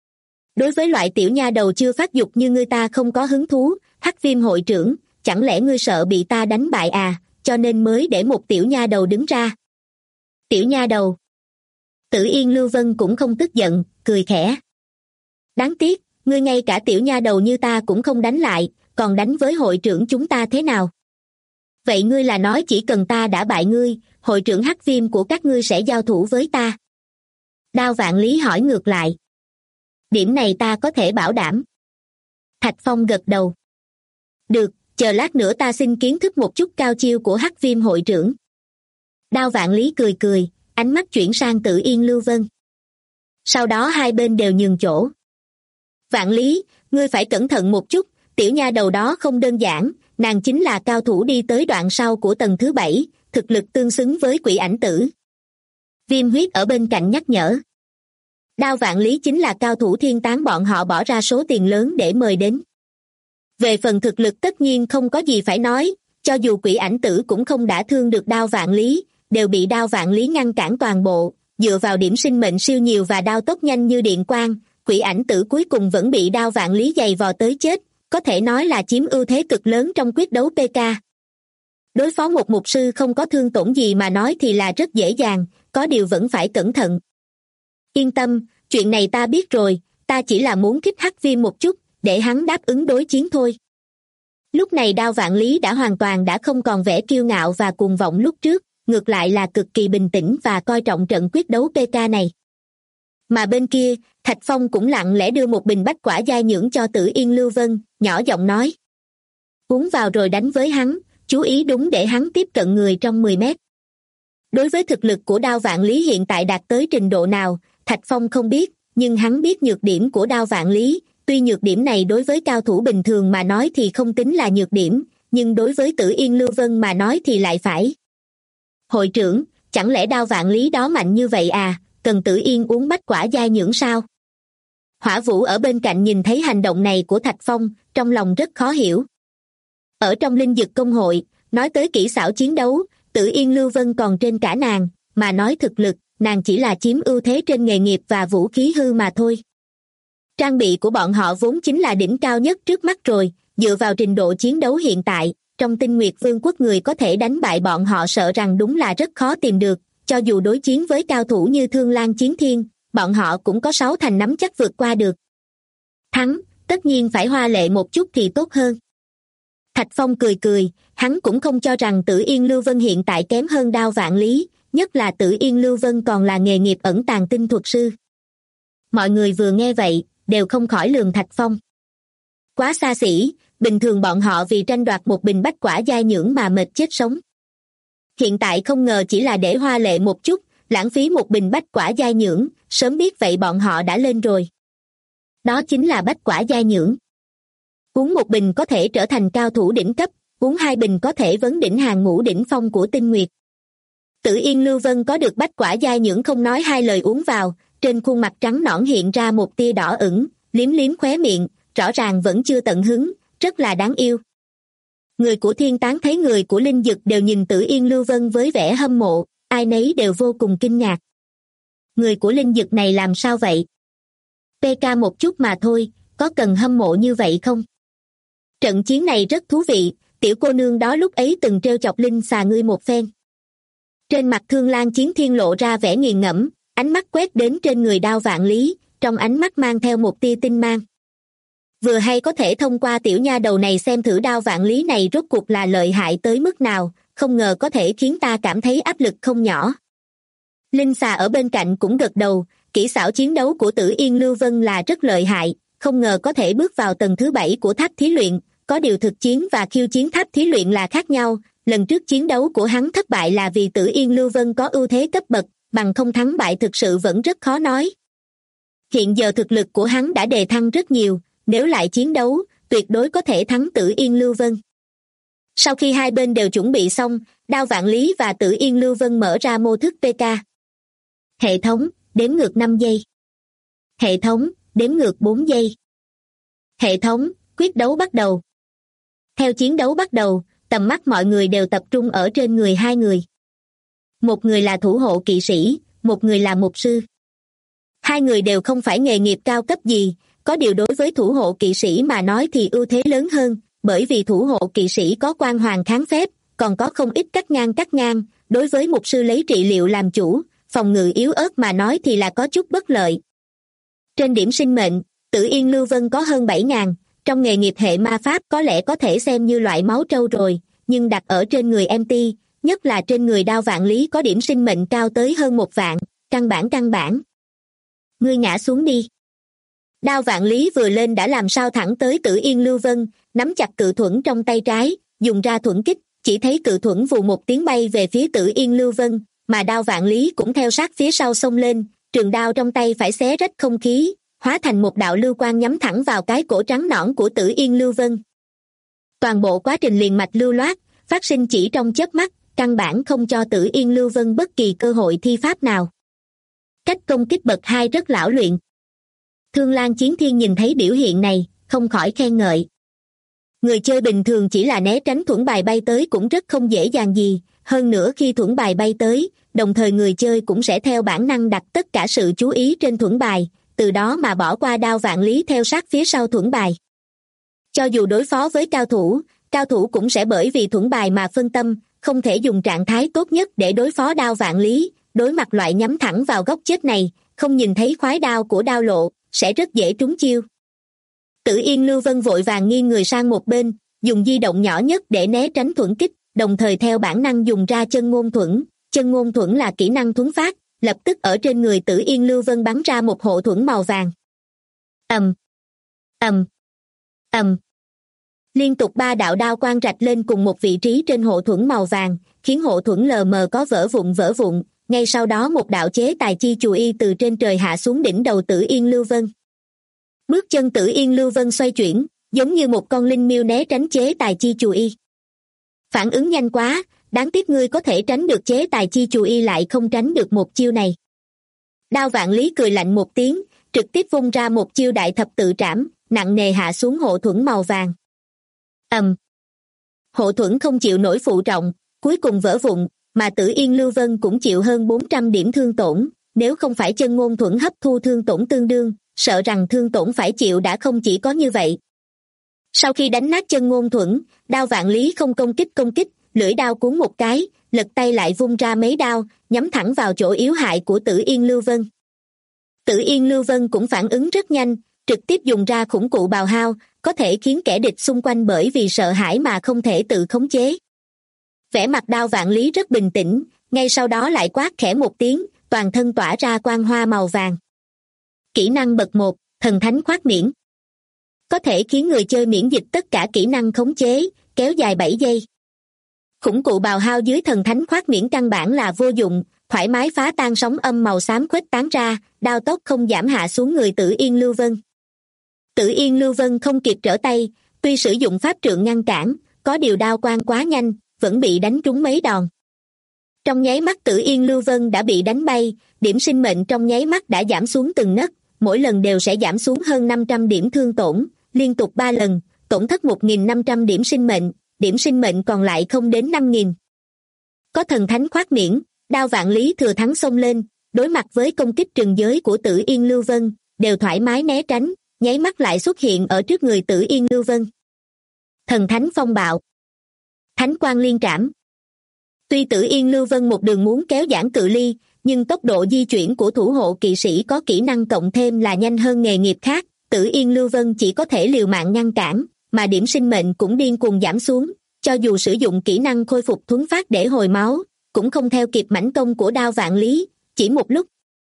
Đối với loại tiểu nha đầu chưa phát dục như ngươi ta không có hứng thú, Hắc Viêm hội trưởng, chẳng lẽ ngươi sợ bị ta đánh bại à, cho nên mới để một tiểu nha đầu đứng ra. Tiểu nha đầu. Tử Yên Lưu Vân cũng không tức giận, cười khẽ. Đáng tiếc, ngươi ngay cả tiểu nha đầu như ta cũng không đánh lại, còn đánh với hội trưởng chúng ta thế nào? Vậy ngươi là nói chỉ cần ta đã bại ngươi, hội trưởng Hắc Viêm của các ngươi sẽ giao thủ với ta? Đao Vạn Lý hỏi ngược lại. Điểm này ta có thể bảo đảm. Thạch Phong gật đầu. Được, chờ lát nữa ta xin kiến thức một chút cao chiêu của Hắc Viêm hội trưởng. Đao Vạn Lý cười cười, ánh mắt chuyển sang Tử Yên Lưu Vân. Sau đó hai bên đều nhường chỗ. Vạn Lý, ngươi phải cẩn thận một chút, tiểu nha đầu đó không đơn giản, nàng chính là cao thủ đi tới đoạn sau của tầng thứ 7, thực lực tương xứng với Quỷ Ảnh Tử. Viêm Huyết ở bên cạnh nhắc nhở. Đao Vạn Lý chính là cao thủ thiên tán bọn họ bỏ ra số tiền lớn để mời đến. Về phần thực lực tất nhiên không có gì phải nói, cho dù Quỷ Ảnh Tử cũng không đả thương được Đao Vạn Lý, đều bị Đao Vạn Lý ngăn cản toàn bộ, dựa vào điểm sinh mệnh siêu nhiều và đao tốc nhanh như điện quang, Quỷ Ảnh Tử cuối cùng vẫn bị Đao Vạn Lý giày vò tới chết, có thể nói là chiếm ưu thế cực lớn trong quyết đấu PK. Đối phó một mục sư không có thương tổn gì mà nói thì là rất dễ dàng, có điều vẫn phải cẩn thận. Yên tâm, chuyện này ta biết rồi, ta chỉ là muốn kích Hắc Viêm một chút, để hắn đáp ứng đối chiến thôi. Lúc này Đao Vạn Lý đã hoàn toàn đã không còn vẻ kiêu ngạo và cuồng vọng lúc trước, ngược lại là cực kỳ bình tĩnh và coi trọng trận quyết đấu PK này. Mà bên kia, Thạch Phong cũng lặng lẽ đưa một bình bách quả giai nhưỡng cho Tử Yên Lưu Vân, nhỏ giọng nói. Uống vào rồi đánh với hắn, chú ý đúng để hắn tiếp cận người trong 10 mét. Đối với thực lực của Đao Vạn Lý hiện tại đạt tới trình độ nào, Thạch Phong không biết, nhưng hắn biết nhược điểm của Đao Vạn Lý. Tuy nhược điểm này đối với cao thủ bình thường mà nói thì không tính là nhược điểm, nhưng đối với Tử Yên Lưu Vân mà nói thì lại phải. Hội trưởng, chẳng lẽ Đao Vạn Lý đó mạnh như vậy à, cần Tử Yên uống bách quả giai nhưỡng sao? Hỏa Vũ ở bên cạnh nhìn thấy hành động này của Thạch Phong, trong lòng rất khó hiểu. Ở trong Linh Dực Công hội, nói tới kỹ xảo chiến đấu, Tử Yên Lưu Vân còn trên cả nàng, mà nói thực lực, nàng chỉ là chiếm ưu thế trên nghề nghiệp và vũ khí hư mà thôi. Trang bị của bọn họ vốn chính là đỉnh cao nhất trước mắt rồi, dựa vào trình độ chiến đấu hiện tại, trong Tinh Nguyệt Vương quốc người có thể đánh bại bọn họ sợ rằng đúng là rất khó tìm được, cho dù đối chiến với cao thủ như Thương Lan Chiến Thiên, bọn họ cũng có 6 thành nắm chắc vượt qua được. Thắng, tất nhiên phải hoa lệ một chút thì tốt hơn. Thạch Phong cười cười, hắn cũng không cho rằng Tử Yên Lưu Vân hiện tại kém hơn Đao Vạn Lý, nhất là Tử Yên Lưu Vân còn là nghề nghiệp ẩn tàng tinh thuật sư. Mọi người vừa nghe vậy, đều không khỏi lườm Thạch Phong. Quá xa xỉ, bình thường bọn họ vì tranh đoạt một bình bách quả giai nhưỡng mà mệt chết sống. Hiện tại không ngờ chỉ là để hoa lệ một chút, lãng phí một bình bách quả giai nhưỡng, sớm biết vậy bọn họ đã lên rồi. Đó chính là bách quả giai nhưỡng. Uống một bình có thể trở thành cao thủ đỉnh cấp, uống 2 bình có thể vấn đỉnh hàng ngũ đỉnh phong của Tinh Nguyệt. Tử Yên Lưu Vân có được bách quả giai nhưỡng không nói hai lời uống vào, trên khuôn mặt trắng nõn hiện ra một tia đỏ ửng, liếm liếm khóe miệng, rõ ràng vẫn chưa tận hứng, rất là đáng yêu. Người của Thiên Tán thấy người của Linh Dực đều nhìn Tử Yên Lưu Vân với vẻ hâm mộ, ai nấy đều vô cùng kinh ngạc. Người của Linh Dực này làm sao vậy? PK một chút mà thôi, có cần hâm mộ như vậy không? Trận chiến này rất thú vị, tiểu cô nương đó lúc ấy từng trêu chọc Linh xà ngươi một phen. Trên mặt Thương Lan Chiến Thiên lộ ra vẻ nghiền ngẫm, ánh mắt quét đến trên người Đao Vạn Lý, trong ánh mắt mang theo một tia tinh mang. Vừa hay có thể thông qua tiểu nha đầu này xem thử Đao Vạn Lý này rốt cuộc là lợi hại tới mức nào, không ngờ có thể khiến ta cảm thấy áp lực không nhỏ. Linh xà ở bên cạnh cũng gật đầu, kỹ xảo chiến đấu của Tử Yên Lưu Vân là rất lợi hại, không ngờ có thể bước vào tầng thứ 7 của tháp thí luyện, có điều thực chiến và khiêu chiến tháp thí luyện là khác nhau, lần trước chiến đấu của hắn thất bại là vì Tử Yên Lưu Vân có ưu thế cấp bậc, bằng không thắng bại thực sự vẫn rất khó nói. Hiện giờ thực lực của hắn đã đề thăng rất nhiều, nếu lại chiến đấu, tuyệt đối có thể thắng Tử Yên Lưu Vân. Sau khi hai bên đều chuẩn bị xong, Đao Vạn Lý và Tử Yên Lưu Vân mở ra mô thức PK. Hệ thống, đếm ngược 5 giây. Hệ thống, đếm ngược 4 giây. Hệ thống, quyết đấu bắt đầu. Theo chiến đấu bắt đầu, tầm mắt mọi người đều tập trung ở trên người hai người. Một người là thủ hộ kỵ sĩ, một người là mục sư. Hai người đều không phải nghề nghiệp cao cấp gì, có điều đối với thủ hộ kỵ sĩ mà nói thì ưu thế lớn hơn, bởi vì thủ hộ kỵ sĩ có quan hoàng kháng phép, còn có không ít cắt ngang, đối với mục sư lấy trị liệu làm chủ, phòng ngự yếu ớt mà nói thì là có chút bất lợi. Trên điểm sinh mệnh, Tử Yên Lưu Vân có hơn 7.000, trong nghề nghiệp hệ ma pháp có lẽ có thể xem như loại máu trâu rồi, nhưng đặt ở trên người MT, nhất là trên người Đao Vạn Lý có điểm sinh mệnh cao tới hơn 1 vạn, căn bản. Ngươi ngã xuống đi. Đao Vạn Lý vừa lên đã làm sao thẳng tới Tử Yên Lưu Vân, nắm chặt cự thuẫn trong tay trái, dùng ra thuẫn kích, chỉ thấy cự thuẫn vù một tiếng bay về phía Tử Yên Lưu Vân, mà Đao Vạn Lý cũng theo sát phía sau xông lên, trường đao trong tay phải xé rách không khí, hóa thành một đạo lưu quang nhắm thẳng vào cái cổ trắng nõn của Tử Yên Lưu Vân. Toàn bộ quá trình liền mạch lưu loát, phát sinh chỉ trong chớp mắt, căn bản không cho Tử Yên Lưu Vân bất kỳ cơ hội thi pháp nào. Cách công kích bậc 2 rất lão luyện. Thương Lan Chiến Thiên nhìn thấy biểu hiện này, không khỏi khen ngợi. Người chơi bình thường chỉ là né tránh thuẫn bài bay tới cũng rất không dễ dàng gì, hơn nữa khi thuẫn bài bay tới, đồng thời người chơi cũng sẽ theo bản năng đặt tất cả sự chú ý trên thuẫn bài, từ đó mà bỏ qua Đao Vạn Lý theo sát phía sau thuẫn bài. Cho dù đối phó với cao thủ cũng sẽ bởi vì thuẫn bài mà phân tâm, không thể dùng trạng thái tốt nhất để đối phó Đao Vạn Lý, đối mặt loại nhắm thẳng vào góc chết này, không nhìn thấy khoái đao của đao lộ, sẽ rất dễ trúng chiêu. Tử Yên Lưu Vân vội vàng nghiêng người sang một bên, dùng di động nhỏ nhất để né tránh thuẫn kích, đồng thời theo bản năng dùng ra chân ngôn thuẫn. Chân ngôn thuẫn là kỹ năng thuấn phát, lập tức ở trên người Tử Yên Lưu Vân bắn ra một hộ thuẫn màu vàng. ầm, ầm, ầm. Liên tục 3 đạo đao quang rạch lên cùng một vị trí trên hộ thuẫn màu vàng, khiến hộ thuẫn lờ mờ có vỡ vụn. Ngay sau đó một đạo chế tài chi chù y từ trên trời hạ xuống đỉnh đầu Tử Yên Lưu Vân. Bước chân Tử Yên Lưu Vân xoay chuyển, giống như một con linh miêu né tránh chế tài chi chù y. Phản ứng nhanh quá, đáng tiếc ngươi có thể tránh được chế tài chi chù y lại không tránh được một chiêu này. Đao Vạn Lý cười lạnh một tiếng, trực tiếp vung ra một chiêu đại thập tự trảm, nặng nề hạ xuống hộ thuẫn màu vàng. ầm. Hộ thuẫn không chịu nổi phụ trọng, cuối cùng vỡ vụn, mà Tử Yên Lưu Vân cũng chịu hơn 400 điểm thương tổn, nếu không phải chân ngôn thuẫn hấp thu thương tổn tương đương, sợ rằng thương tổn phải chịu đã không chỉ có như vậy. Sau khi đánh nát chân ngôn thuẫn, Đao Vạn Lý không công kích, lưỡi đao cuốn một cái, lật tay lại vung ra mấy đao, nhắm thẳng vào chỗ yếu hại của Tử Yên Lưu Vân. Tử Yên Lưu Vân cũng phản ứng rất nhanh, trực tiếp dùng ra khủng cụ bào hao, có thể khiến kẻ địch xung quanh bởi vì sợ hãi mà không thể tự khống chế. Vẻ mặt Đao Vạn Lý rất bình tĩnh, ngay sau đó lại quát khẽ một tiếng, toàn thân tỏa ra quang hoa màu vàng. Kỹ năng bậc 1, thần thánh khoát miễn. Có thể khiến người chơi miễn dịch tất cả kỹ năng khống chế, kéo dài 7 giây. Khủng cụ bào hao dưới thần thánh khoát miễn căn bản là vô dụng, thoải mái phá tan sóng âm màu xám khuếch tán ra, đao tốc không giảm hạ xuống người Tử Yên Lưu Vân. Tử Yên Lưu Vân không kịp trở tay, tuy sử dụng pháp trượng ngăn cản, có điều đao quang quá nhanh, vẫn bị đánh trúng mấy đòn. Trong nháy mắt Tử Yên Lưu Vân đã bị đánh bay, điểm sinh mệnh trong nháy mắt đã giảm xuống từng nấc, mỗi lần đều sẽ giảm xuống hơn 500 điểm thương tổn, liên tục 3 lần, tổn thất 1.500 điểm sinh mệnh còn lại không đến 5.000. Có thần thánh khoát miễn, Đao Vạn Lý thừa thắng xông lên, đối mặt với công kích trừng giới của Tử Yên Lưu Vân, đều thoải mái né tránh, nháy mắt lại xuất hiện ở trước người Tử Yên Lưu Vân. Thần thánh phong bạo, thánh quang liên trảm. Tuy Tử Yên Lưu Vân một đường muốn kéo giãn cự ly, nhưng tốc độ di chuyển của thủ hộ kỵ sĩ có kỹ năng cộng thêm là nhanh hơn nghề nghiệp khác, Tử Yên Lưu Vân chỉ có thể liều mạng ngăn cản, mà điểm sinh mệnh cũng điên cuồng giảm xuống, cho dù sử dụng kỹ năng khôi phục thuấn phát để hồi máu, cũng không theo kịp mãnh công của Đao Vạn Lý, chỉ một lúc.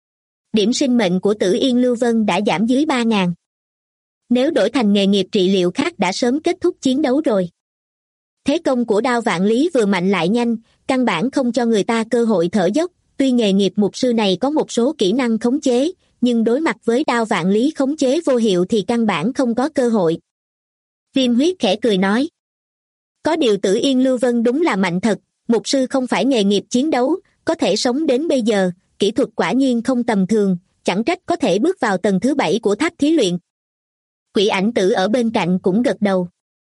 Điểm sinh mệnh của Tử Yên Lưu Vân đã giảm dưới 3.000. Nếu đổi thành nghề nghiệp trị liệu khác đã sớm kết thúc chiến đấu rồi. Thế công của Đao Vạn Lý vừa mạnh lại nhanh, căn bản không cho người ta cơ hội thở dốc, tuy nghề nghiệp mục sư này có một số kỹ năng khống chế, nhưng đối mặt với Đao Vạn Lý khống chế vô hiệu thì căn bản không có cơ hội. Viêm Huyết khẽ cười nói. Có điều Tử Yên Lưu Vân đúng là mạnh thật, mục sư không phải nghề nghiệp chiến đấu, có thể sống đến bây giờ, kỹ thuật quả nhiên không tầm thường, chẳng trách có thể bước vào tầng thứ 7 của tháp thí luyện. Quỷ Ảnh Tử ở bên cạnh cũng gật đầu.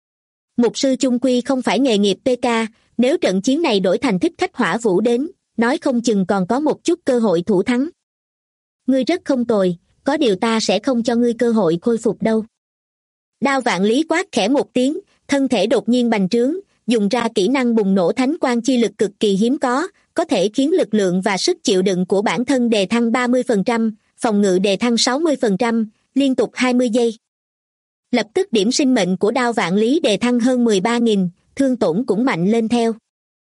Mục sư chung quy không phải nghề nghiệp PK, nếu trận chiến này đổi thành Thích Khách Hỏa Vũ đến, nói không chừng còn có một chút cơ hội thủ thắng. Ngươi rất không tồi, có điều ta sẽ không cho ngươi cơ hội khôi phục đâu. Đao Vạn Lý quát khẽ một tiếng, thân thể đột nhiên bành trướng, dùng ra kỹ năng bùng nổ thánh quang chi lực cực kỳ hiếm có thể khiến lực lượng và sức chịu đựng của bản thân đề thăng 30%, phòng ngự đề thăng 60%, liên tục 20 giây. Lập tức điểm sinh mệnh của Đao Vạn Lý đề thăng hơn 13.000, thương tổn cũng mạnh lên theo.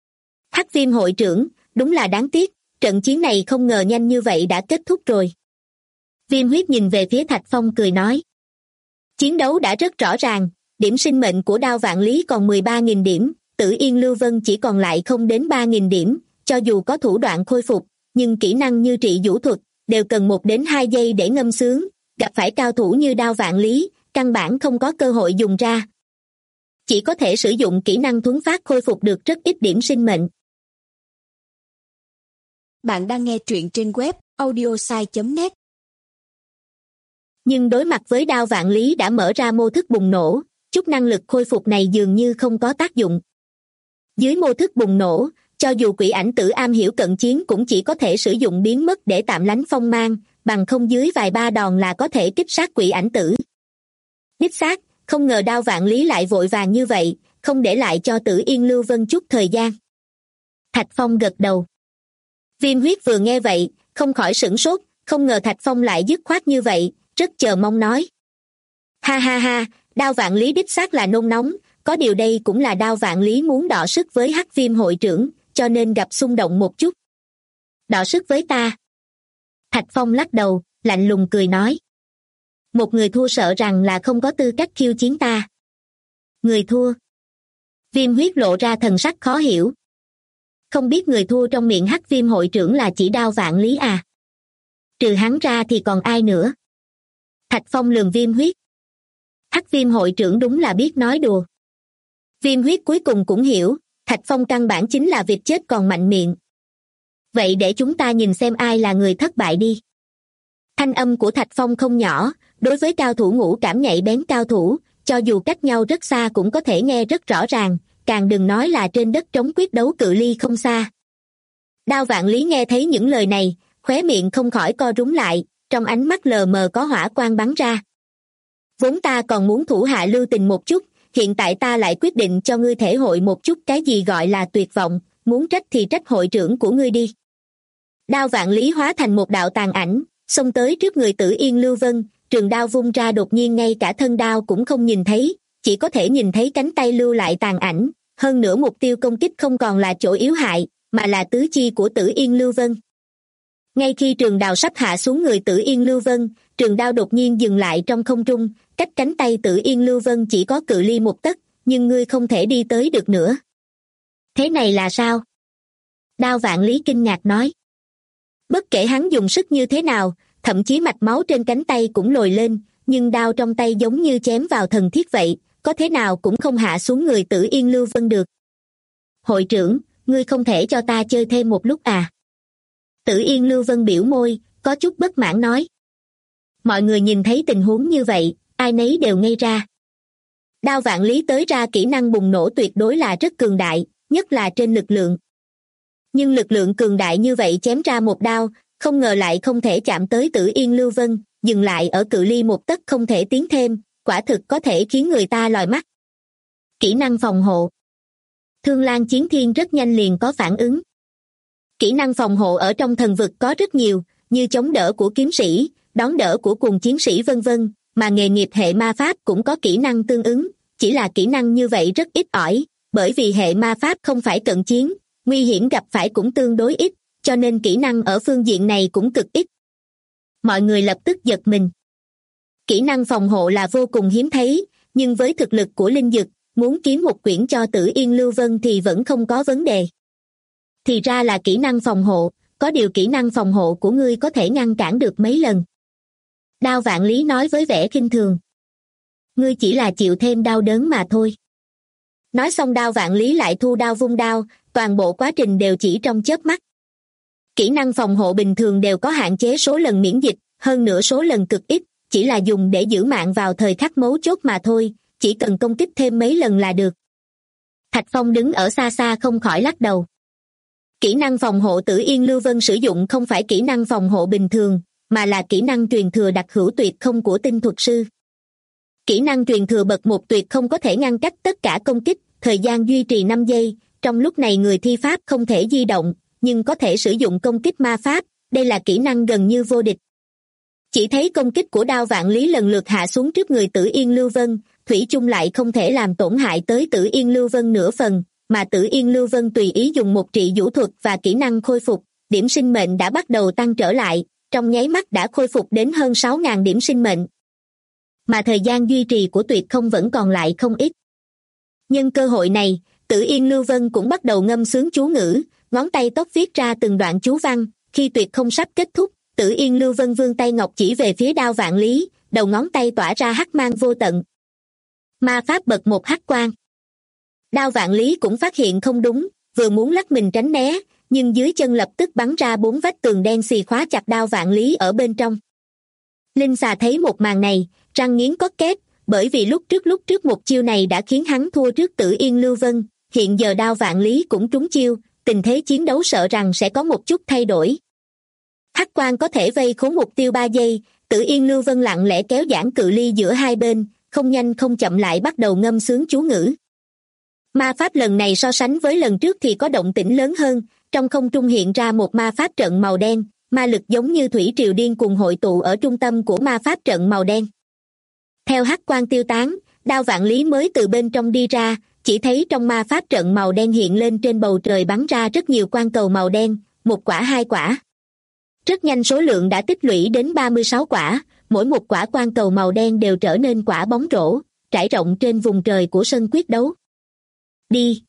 Hắc Viêm hội trưởng, đúng là đáng tiếc, trận chiến này không ngờ nhanh như vậy đã kết thúc rồi. Viêm Huyết nhìn về phía Thạch Phong cười nói. Chiến đấu đã rất rõ ràng, điểm sinh mệnh của Đao Vạn Lý còn 13.000 điểm, Tử Yên Lưu Vân chỉ còn lại không đến 3.000 điểm, cho dù có thủ đoạn khôi phục, nhưng kỹ năng như trị vũ thuật, đều cần 1 đến 2 giây để ngâm sướng, gặp phải cao thủ như Đao Vạn Lý, căn bản không có cơ hội dùng ra. Chỉ có thể sử dụng kỹ năng thuấn phát khôi phục được rất ít điểm sinh mệnh. Bạn đang nghe truyện trên web audiosai.net. Nhưng đối mặt với Đao Vạn Lý đã mở ra mô thức bùng nổ, chút năng lực khôi phục này dường như không có tác dụng. Dưới mô thức bùng nổ, cho dù Quỷ Ảnh Tử am hiểu cận chiến cũng chỉ có thể sử dụng biến mất để tạm lánh phong mang, bằng không dưới vài ba đòn là có thể kích sát Quỷ Ảnh Tử. Đích xác, không ngờ Đao Vạn Lý lại vội vàng như vậy, không để lại cho Tử Yên Lưu Vân chút thời gian. Thạch Phong gật đầu. Viêm Huyết vừa nghe vậy, không khỏi sửng sốt, không ngờ Thạch Phong lại dứt khoát như vậy, rất chờ mong nói. Ha ha ha, Đao Vạn Lý đích xác là nôn nóng, có điều đây cũng là Đao Vạn Lý muốn đọ sức với Hắc Viêm hội trưởng, cho nên gặp xung động một chút. Đọ sức với ta? Thạch Phong lắc đầu, lạnh lùng cười nói. Một người thua sợ rằng là không có tư cách khiêu chiến ta. Người thua? Viêm Huyết lộ ra thần sắc khó hiểu. Không biết người thua trong miệng Hắc Viêm hội trưởng là chỉ Đao Vạn Lý à? Trừ hắn ra thì còn ai nữa? Thạch Phong lườm Viêm Huyết. Hắc Viêm hội trưởng đúng là biết nói đùa. Viêm Huyết cuối cùng cũng hiểu, Thạch Phong căn bản chính là vịt chết còn mạnh miệng. Vậy để chúng ta nhìn xem ai là người thất bại đi. Thanh âm của Thạch Phong không nhỏ, đối với cao thủ ngũ cảm nhạy bén cao thủ, cho dù cách nhau rất xa cũng có thể nghe rất rõ ràng, càng đừng nói là trên đất trống quyết đấu cự ly không xa. Đao Vạn Lý nghe thấy những lời này, khóe miệng không khỏi co rúm lại, trong ánh mắt lờ mờ có hỏa quang bắn ra. Vốn ta còn muốn thủ hạ lưu tình một chút, hiện tại ta lại quyết định cho ngươi thể hội một chút cái gì gọi là tuyệt vọng, muốn trách thì trách hội trưởng của ngươi đi. Đao Vạn Lý hóa thành một đạo tàn ảnh, xông tới trước người Tử Yên Lưu Vân, trường đao vung ra đột nhiên ngay cả thân đao cũng không nhìn thấy, chỉ có thể nhìn thấy cánh tay lưu lại tàn ảnh, hơn nữa mục tiêu công kích không còn là chỗ yếu hại, mà là tứ chi của Tử Yên Lưu Vân. Ngay khi trường đao sắp hạ xuống người Tử Yên Lưu Vân, trường đao đột nhiên dừng lại trong không trung, cách cánh tay Tử Yên Lưu Vân chỉ có cự ly một tấc, nhưng ngươi không thể đi tới được nữa. Thế này là sao? Đao Vạn Lý kinh ngạc nói. Bất kể hắn dùng sức như thế nào, thậm chí mạch máu trên cánh tay cũng lồi lên, nhưng đao trong tay giống như chém vào thần thiết vậy, có thế nào cũng không hạ xuống người Tử Yên Lưu Vân được. Hội trưởng, ngươi không thể cho ta chơi thêm một lúc à? Tử Yên Lưu Vân biểu môi, có chút bất mãn nói. Mọi người nhìn thấy tình huống như vậy, ai nấy đều ngây ra. Đao Vạn Lý tới ra kỹ năng bùng nổ tuyệt đối là rất cường đại, nhất là trên lực lượng. Nhưng lực lượng cường đại như vậy chém ra một đao, không ngờ lại không thể chạm tới Tử Yên Lưu Vân, dừng lại ở cự ly một tấc không thể tiến thêm, quả thực có thể khiến người ta lòi mắt. Kỹ năng phòng hộ. Thương Lan Chiến Thiên rất nhanh liền có phản ứng. Kỹ năng phòng hộ ở trong thần vực có rất nhiều, như chống đỡ của kiếm sĩ, đón đỡ của cùng chiến sĩ vân vân, mà nghề nghiệp hệ ma pháp cũng có kỹ năng tương ứng, chỉ là kỹ năng như vậy rất ít ỏi, bởi vì hệ ma pháp không phải cận chiến, nguy hiểm gặp phải cũng tương đối ít, cho nên kỹ năng ở phương diện này cũng cực ít. Mọi người lập tức giật mình. Kỹ năng phòng hộ là vô cùng hiếm thấy, nhưng với thực lực của Linh Dực, muốn kiếm một quyển cho Tử Yên Lưu Vân thì vẫn không có vấn đề. Thì ra là kỹ năng phòng hộ, có điều kỹ năng phòng hộ của ngươi có thể ngăn cản được mấy lần. Đao Vạn Lý nói với vẻ khinh thường. Ngươi chỉ là chịu thêm đau đớn mà thôi. Nói xong Đao Vạn Lý lại thu đao vung đao, toàn bộ quá trình đều chỉ trong chớp mắt. Kỹ năng phòng hộ bình thường đều có hạn chế số lần miễn dịch, hơn nữa số lần cực ít, chỉ là dùng để giữ mạng vào thời khắc mấu chốt mà thôi, chỉ cần công kích thêm mấy lần là được. Thạch Phong đứng ở xa xa không khỏi lắc đầu. Kỹ năng phòng hộ Tử Yên Lưu Vân sử dụng không phải kỹ năng phòng hộ bình thường, mà là kỹ năng truyền thừa đặc hữu tuyệt không của tinh thuật sư. Kỹ năng truyền thừa bậc 1 tuyệt không có thể ngăn cách tất cả công kích, thời gian duy trì 5 giây, trong lúc này người thi pháp không thể di động, nhưng có thể sử dụng công kích ma pháp, đây là kỹ năng gần như vô địch. Chỉ thấy công kích của Đao Vạn Lý lần lượt hạ xuống trước người Tử Yên Lưu Vân, thủy chung lại không thể làm tổn hại tới Tử Yên Lưu Vân nửa phần, mà Tử Yên Lưu Vân tùy ý dùng một trị vũ thuật và kỹ năng khôi phục, điểm sinh mệnh đã bắt đầu tăng trở lại, trong nháy mắt đã khôi phục đến hơn 6.000 điểm sinh mệnh. Mà thời gian duy trì của tuyệt không vẫn còn lại không ít. Nhân cơ hội này, Tử Yên Lưu Vân cũng bắt đầu ngâm sướng chú ngữ, ngón tay tóc viết ra từng đoạn chú văn, khi tuyệt không sắp kết thúc, Tử Yên Lưu Vân vươn tay ngọc chỉ về phía Đao Vạn Lý, đầu ngón tay tỏa ra hắc mang vô tận. Ma pháp bậc 1 hắc quang. Đao Vạn Lý cũng phát hiện không đúng, vừa muốn lắc mình tránh né, nhưng dưới chân lập tức bắn ra 4 vách tường đen xì khóa chặt Đao Vạn Lý ở bên trong. Linh Xà thấy một màn này, răng nghiến cốt két, bởi vì lúc trước một chiêu này đã khiến hắn thua trước Tử Yên Lưu Vân, hiện giờ Đao Vạn Lý cũng trúng chiêu, tình thế chiến đấu sợ rằng sẽ có một chút thay đổi. Hắc quang có thể vây khốn mục tiêu 3 giây, Tử Yên Lưu Vân lặng lẽ kéo giãn cự ly giữa hai bên, không nhanh không chậm lại bắt đầu ngâm sướng chú ngữ. Ma pháp lần này so sánh với lần trước thì có động tĩnh lớn hơn, trong không trung hiện ra một ma pháp trận màu đen, ma lực giống như thủy triều điên cuồng hội tụ ở trung tâm của ma pháp trận màu đen. Theo hắc quang tiêu tán, Đao Vạn Lý mới từ bên trong đi ra, chỉ thấy trong ma pháp trận màu đen hiện lên trên bầu trời bắn ra rất nhiều quang cầu màu đen, 1 quả 2 quả. Rất nhanh số lượng đã tích lũy đến 36 quả, mỗi một quả quang cầu màu đen đều trở nên quả bóng rổ, trải rộng trên vùng trời của sân quyết đấu. Đi!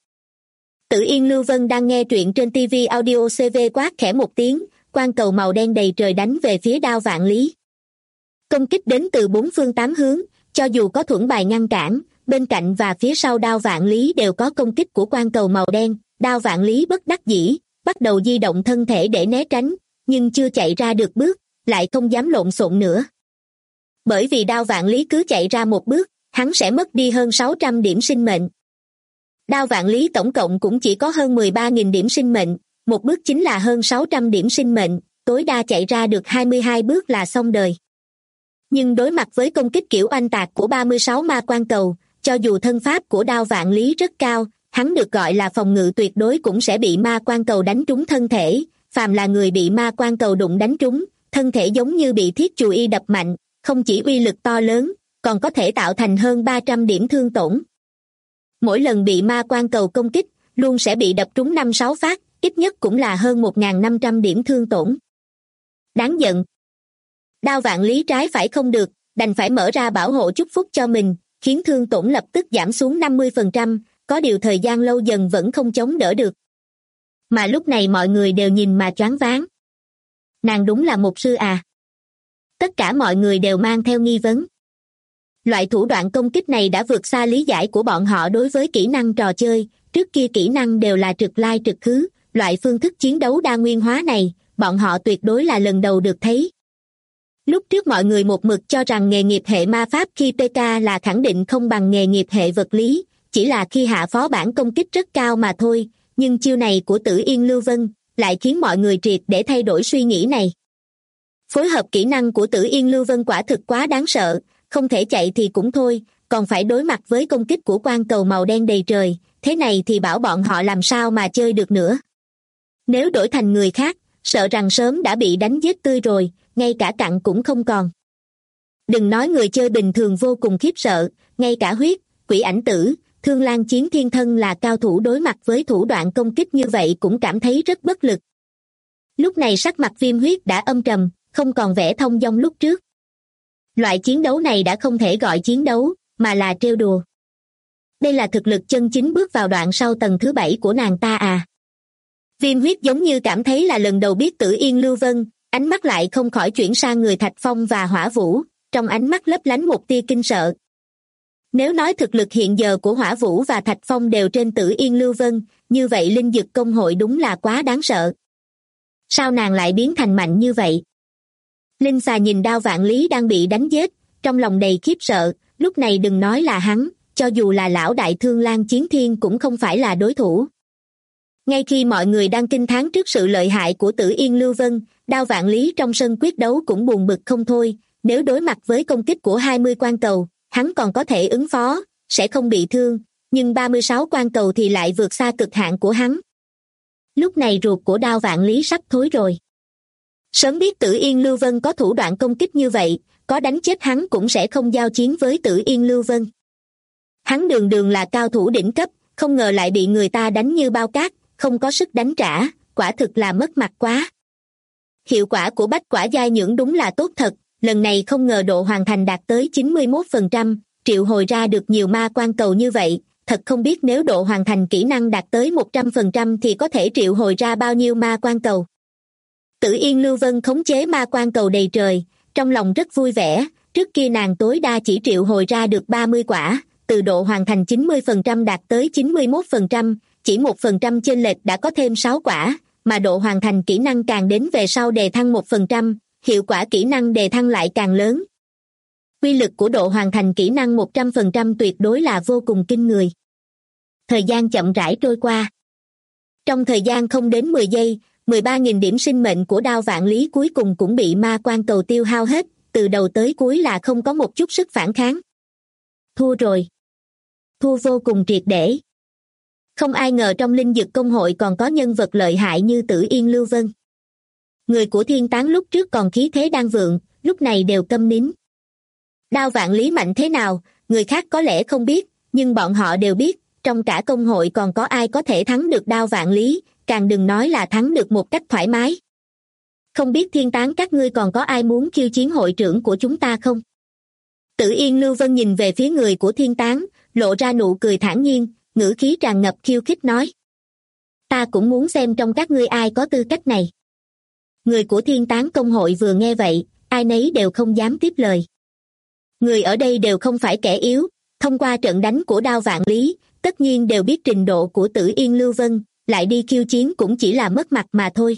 Tử Yên Lưu Vân đang nghe truyện trên TV Audio CV quát khẽ một tiếng, quang cầu màu đen đầy trời đánh về phía Đao Vạn Lý. Công kích đến từ 4 phương 8 hướng, cho dù có thuẫn bài ngăn cản, bên cạnh và phía sau Đao Vạn Lý đều có công kích của quang cầu màu đen. Đao Vạn Lý bất đắc dĩ, bắt đầu di động thân thể để né tránh, nhưng chưa chạy ra được bước, lại không dám lộn xộn nữa. Bởi vì Đao Vạn Lý cứ chạy ra một bước, hắn sẽ mất đi hơn 600 điểm sinh mệnh. Đao Vạn Lý tổng cộng cũng chỉ có hơn 13.000 điểm sinh mệnh, một bước chính là hơn 600 điểm sinh mệnh, tối đa chạy ra được 22 bước là xong đời. Nhưng đối mặt với công kích kiểu oanh tạc của 36 ma quan cầu, cho dù thân pháp của Đao Vạn Lý rất cao, hắn được gọi là phòng ngự tuyệt đối cũng sẽ bị ma quan cầu đánh trúng thân thể. Phàm là người bị ma quan cầu đụng đánh trúng, thân thể giống như bị thiết chùy y đập mạnh, không chỉ uy lực to lớn, còn có thể tạo thành hơn 300 điểm thương tổn. Mỗi lần bị ma quan cầu công kích, luôn sẽ bị đập trúng 5-6 phát, ít nhất cũng là hơn 1.500 điểm thương tổn. Đáng giận. Đao Vạn Lý trái phải không được, đành phải mở ra bảo hộ chúc phúc cho mình, khiến thương tổn lập tức giảm xuống 50%, có điều thời gian lâu dần vẫn không chống đỡ được. Mà lúc này mọi người đều nhìn mà choáng váng. Nàng đúng là một sư à? Tất cả mọi người đều mang theo nghi vấn. Loại thủ đoạn công kích này đã vượt xa lý giải của bọn họ đối với kỹ năng trò chơi, trước kia kỹ năng đều là trực lai trực khứ, loại phương thức chiến đấu đa nguyên hóa này, bọn họ tuyệt đối là lần đầu được thấy. Lúc trước mọi người một mực cho rằng nghề nghiệp hệ ma pháp khi PK là khẳng định không bằng nghề nghiệp hệ vật lý, chỉ là khi hạ phó bản công kích rất cao mà thôi, nhưng chiêu này của Tử Yên Lưu Vân lại khiến mọi người triệt để thay đổi suy nghĩ này. Phối hợp kỹ năng của Tử Yên Lưu Vân quả thực quá đáng sợ, không thể chạy thì cũng thôi, còn phải đối mặt với công kích của quang cầu màu đen đầy trời, thế này thì bảo bọn họ làm sao mà chơi được nữa. Nếu đổi thành người khác, sợ rằng sớm đã bị đánh giết tươi rồi, ngay cả cặn cũng không còn. Đừng nói người chơi bình thường vô cùng khiếp sợ, ngay cả Huyết, Quỷ Ảnh Tử, Thương Lang Chiến Thiên Thân là cao thủ đối mặt với thủ đoạn công kích như vậy cũng cảm thấy rất bất lực. Lúc này sắc mặt Viêm Huyết đã âm trầm, không còn vẻ thông dong lúc trước. Loại chiến đấu này đã không thể gọi chiến đấu, mà là trêu đùa. Đây là thực lực chân chính bước vào đoạn sau tầng thứ 7 của nàng ta à. Viêm Huyết giống như cảm thấy là lần đầu biết Tử Yên Lưu Vân, ánh mắt lại không khỏi chuyển sang người Thạch Phong và Hỏa Vũ, trong ánh mắt lấp lánh một tia kinh sợ. Nếu nói thực lực hiện giờ của Hỏa Vũ và Thạch Phong đều trên Tử Yên Lưu Vân, như vậy Linh Dực Công Hội đúng là quá đáng sợ. Sao nàng lại biến thành mạnh như vậy? Linh Xà nhìn Đao Vạn Lý đang bị đánh giết, trong lòng đầy khiếp sợ, lúc này đừng nói là hắn, cho dù là lão đại Thương Lang Chiến Thiên cũng không phải là đối thủ. Ngay khi mọi người đang kinh thán trước sự lợi hại của Tử Yên Lưu Vân, Đao Vạn Lý trong sân quyết đấu cũng buồn bực không thôi, nếu đối mặt với công kích của 20 quan cầu, hắn còn có thể ứng phó, sẽ không bị thương, nhưng 36 quan cầu thì lại vượt xa cực hạn của hắn. Lúc này ruột của Đao Vạn Lý sắp thối rồi. Sớm biết Tử Yên Lưu Vân có thủ đoạn công kích như vậy, có đánh chết hắn cũng sẽ không giao chiến với Tử Yên Lưu Vân. Hắn đường đường là cao thủ đỉnh cấp, không ngờ lại bị người ta đánh như bao cát, không có sức đánh trả, quả thực là mất mặt quá. Hiệu quả của bách quả giai nhưỡng đúng là tốt thật, lần này không ngờ độ hoàn thành đạt tới 91%, triệu hồi ra được nhiều ma quan cầu như vậy, thật không biết nếu độ hoàn thành kỹ năng đạt tới 100% thì có thể triệu hồi ra bao nhiêu ma quan cầu. Tử Yên Lưu Vân khống chế ma quan cầu đầy trời, trong lòng rất vui vẻ, trước kia nàng tối đa chỉ triệu hồi ra được 30 quả, từ độ hoàn thành 90% đạt tới 91%, chỉ 1% chênh lệch đã có thêm 6 quả, mà độ hoàn thành kỹ năng càng đến về sau đề thăng 1%, hiệu quả kỹ năng đề thăng lại càng lớn. Quy lực của độ hoàn thành kỹ năng 100% tuyệt đối là vô cùng kinh người. Thời gian chậm rãi trôi qua. Trong thời gian không đến 10 giây, 13.000 điểm sinh mệnh của Đao Vạn Lý cuối cùng cũng bị ma quan cầu tiêu hao hết, từ đầu tới cuối là không có một chút sức phản kháng. Thua rồi. Thua vô cùng triệt để. Không ai ngờ trong Linh Dực Công Hội còn có nhân vật lợi hại như Tử Yên Lưu Vân. Người của Thiên Tán lúc trước còn khí thế đang vượng, lúc này đều câm nín. Đao Vạn Lý mạnh thế nào, người khác có lẽ không biết, nhưng bọn họ đều biết, trong cả công hội còn có ai có thể thắng được Đao Vạn Lý, càng đừng nói là thắng được một cách thoải mái. Không biết Thiên Tán các ngươi còn có ai muốn khiêu chiến hội trưởng của chúng ta không? Tử Yên Lưu Vân nhìn về phía người của Thiên Tán, lộ ra nụ cười thản nhiên, ngữ khí tràn ngập khiêu khích nói. Ta cũng muốn xem trong các ngươi ai có tư cách này. Người của Thiên Tán công hội vừa nghe vậy, ai nấy đều không dám tiếp lời. Người ở đây đều không phải kẻ yếu, thông qua trận đánh của Đao Vạn Lý, tất nhiên đều biết trình độ của Tử Yên Lưu Vân, lại đi khiêu chiến cũng chỉ là mất mặt mà thôi.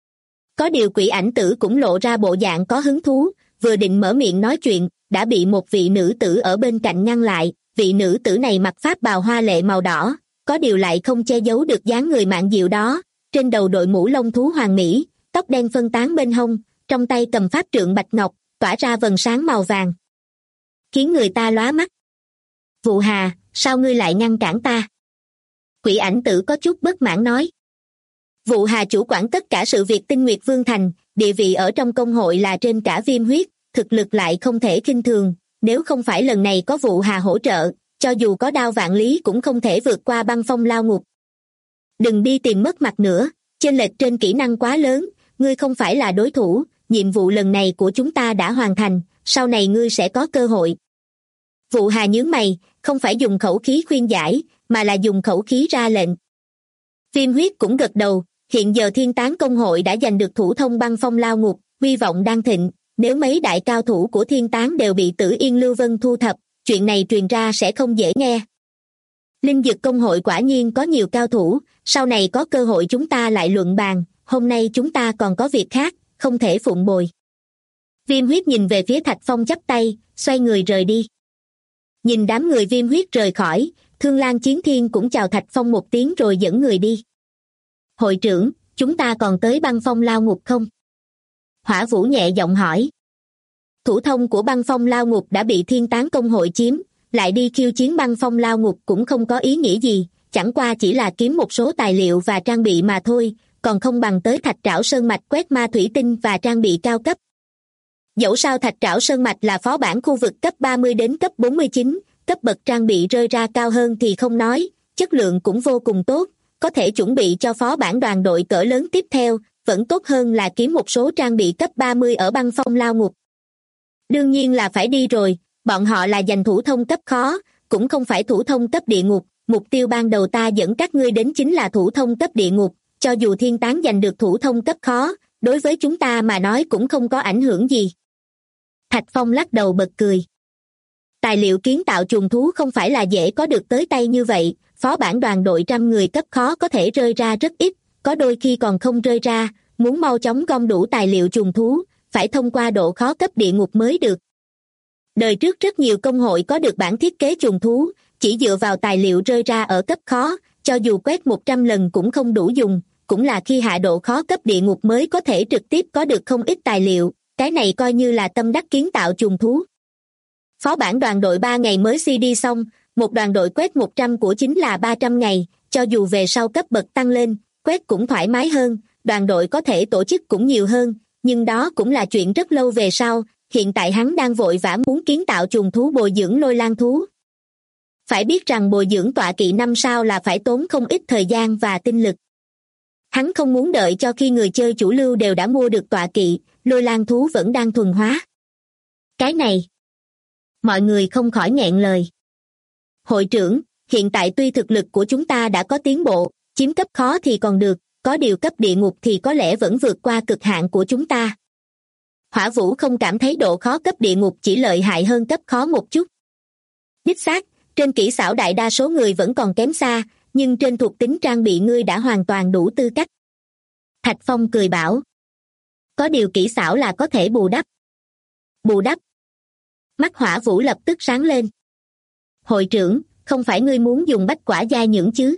Có điều Quỷ Ảnh Tử cũng lộ ra bộ dạng có hứng thú, vừa định mở miệng nói chuyện, đã bị một vị nữ tử ở bên cạnh ngăn lại. Vị nữ tử này mặc pháp bào hoa lệ màu đỏ, có điều lại không che giấu được dáng người mạn diệu đó, trên đầu đội mũ lông thú hoàng mỹ, tóc đen phân tán bên hông, trong tay cầm pháp trượng bạch ngọc, tỏa ra vầng sáng màu vàng, khiến người ta lóa mắt. Vụ Hà, sao ngươi lại ngăn cản ta? Quỷ Ảnh Tử có chút bất mãn nói. Vụ Hà chủ quản tất cả sự việc Tinh Nguyệt Vương Thành, địa vị ở trong công hội là trên cả Viêm Huyết, thực lực lại không thể khinh thường, nếu không phải lần này có Vụ Hà hỗ trợ, cho dù có Đao Vạn Lý cũng không thể vượt qua băng phong lao ngục. Đừng đi tìm mất mặt nữa, chênh lệch trên kỹ năng quá lớn, ngươi không phải là đối thủ, nhiệm vụ lần này của chúng ta đã hoàn thành, sau này ngươi sẽ có cơ hội. Vụ Hà nhướng mày, không phải dùng khẩu khí khuyên giải, mà là dùng khẩu khí ra lệnh. Viêm Huyết cũng gật đầu, hiện giờ Thiên Tán công hội đã giành được thủ thông băng phong lao ngục, hy vọng đang thịnh, nếu mấy đại cao thủ của Thiên Tán đều bị Tử Yên Lưu Vân thu thập, chuyện này truyền ra sẽ không dễ nghe. Linh Dực công hội quả nhiên có nhiều cao thủ, sau này có cơ hội chúng ta lại luận bàn, hôm nay chúng ta còn có việc khác, không thể phụng bồi. Viêm Huyết nhìn về phía Thạch Phong chắp tay, xoay người rời đi. Nhìn đám người Viêm Huyết rời khỏi, Thương Lan Chiến Thiên cũng chào Thạch Phong một tiếng rồi dẫn người đi. Hội trưởng, chúng ta còn tới băng phong lao ngục không? Hỏa Vũ nhẹ giọng hỏi. Thủ thông của băng phong lao ngục đã bị Thiên Tán công hội chiếm, lại đi khiêu chiến băng phong lao ngục cũng không có ý nghĩa gì, chẳng qua chỉ là kiếm một số tài liệu và trang bị mà thôi, còn không bằng tới Thạch Trảo Sơn Mạch quét ma thủy tinh và trang bị cao cấp. Dẫu sao Thạch Trảo Sơn Mạch là phó bản khu vực cấp 30 đến cấp 49, cấp bậc trang bị rơi ra cao hơn thì không nói, chất lượng cũng vô cùng tốt, có thể chuẩn bị cho phó bản đoàn đội cỡ lớn tiếp theo, vẫn tốt hơn là kiếm một số trang bị cấp 30 ở băng phong lao ngục. Đương nhiên là phải đi rồi, bọn họ là giành thủ thông cấp khó, cũng không phải thủ thông cấp địa ngục, mục tiêu ban đầu ta dẫn các ngươi đến chính là thủ thông cấp địa ngục, cho dù Thiên Tán giành được thủ thông cấp khó, đối với chúng ta mà nói cũng không có ảnh hưởng gì. Thạch Phong lắc đầu bật cười. Tài liệu kiến tạo trùng thú không phải là dễ có được tới tay như vậy, phó bản đoàn đội 100 người cấp khó có thể rơi ra rất ít, có đôi khi còn không rơi ra, muốn mau chóng gom đủ tài liệu trùng thú, phải thông qua độ khó cấp địa ngục mới được. Đời trước rất nhiều công hội có được bản thiết kế trùng thú, chỉ dựa vào tài liệu rơi ra ở cấp khó, cho dù quét 100 lần cũng không đủ dùng, cũng là khi hạ độ khó cấp địa ngục mới có thể trực tiếp có được không ít tài liệu, cái này coi như là tâm đắc kiến tạo trùng thú. Phó bản đoàn đội 3 ngày mới CD xong, một đoàn đội quét 100 của chính là 300 ngày, cho dù về sau cấp bậc tăng lên, quét cũng thoải mái hơn, đoàn đội có thể tổ chức cũng nhiều hơn, nhưng đó cũng là chuyện rất lâu về sau, hiện tại hắn đang vội vã muốn kiến tạo trùng thú bồi dưỡng lôi lang thú. Phải biết rằng bồi dưỡng tọa kỵ 5 sao là phải tốn không ít thời gian và tinh lực. Hắn không muốn đợi cho khi người chơi chủ lưu đều đã mua được tọa kỵ, lôi lang thú vẫn đang thuần hóa. Cái này, mọi người không khỏi nghẹn lời. Hội trưởng, hiện tại tuy thực lực của chúng ta đã có tiến bộ, chiếm cấp khó thì còn được, có điều cấp địa ngục thì có lẽ vẫn vượt qua cực hạn của chúng ta. Hỏa Vũ không cảm thấy độ khó cấp địa ngục chỉ lợi hại hơn cấp khó một chút. Đích xác, trên kỹ xảo đại đa số người vẫn còn kém xa, nhưng trên thuộc tính trang bị ngươi đã hoàn toàn đủ tư cách. Thạch Phong cười bảo. Có điều kỹ xảo là có thể bù đắp. Bù đắp. Mắt Hỏa Vũ lập tức sáng lên. Hội trưởng, không phải ngươi muốn dùng bách quả giai nhưỡng chứ?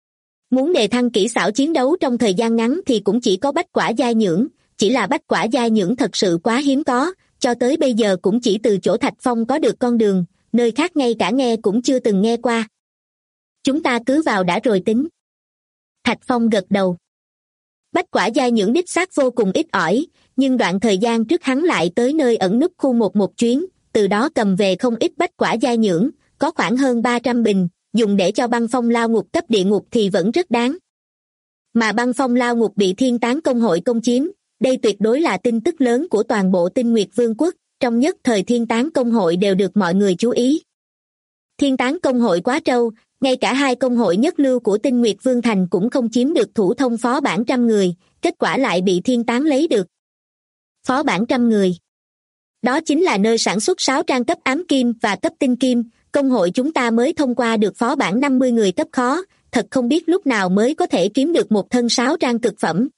Muốn đề thăng kỹ xảo chiến đấu trong thời gian ngắn thì cũng chỉ có bách quả giai nhưỡng, chỉ là bách quả giai nhưỡng thật sự quá hiếm có, cho tới bây giờ cũng chỉ từ chỗ Thạch Phong có được con đường, nơi khác ngay cả nghe cũng chưa từng nghe qua. Chúng ta cứ vào đã rồi tính. Thạch Phong gật đầu. Bách quả giai nhưỡng đích xác vô cùng ít ỏi, nhưng đoạn thời gian trước hắn lại tới nơi ẩn núp khu một chuyến, từ đó cầm về không ít bách quả giai nhưỡng, có khoảng hơn 300 bình, dùng để cho băng phong lao ngục cấp địa ngục thì vẫn rất đáng. Mà băng phong lao ngục bị Thiên Tán Công hội công chiếm, đây tuyệt đối là tin tức lớn của toàn bộ Tinh Nguyệt Vương quốc, trong nhất thời Thiên Tán Công hội đều được mọi người chú ý. Thiên Tán Công hội quá trâu, ngay cả hai công hội nhất lưu của Tinh Nguyệt Vương thành cũng không chiếm được thủ thông phó bản 100 người, kết quả lại bị Thiên Tán lấy được. Phó bản 100 người. Đó chính là nơi sản xuất 6 trang cấp ám kim và cấp tinh kim, công hội chúng ta mới thông qua được phó bản 50 người cấp khó, thật không biết lúc nào mới có thể kiếm được một thân 6 trang cực phẩm.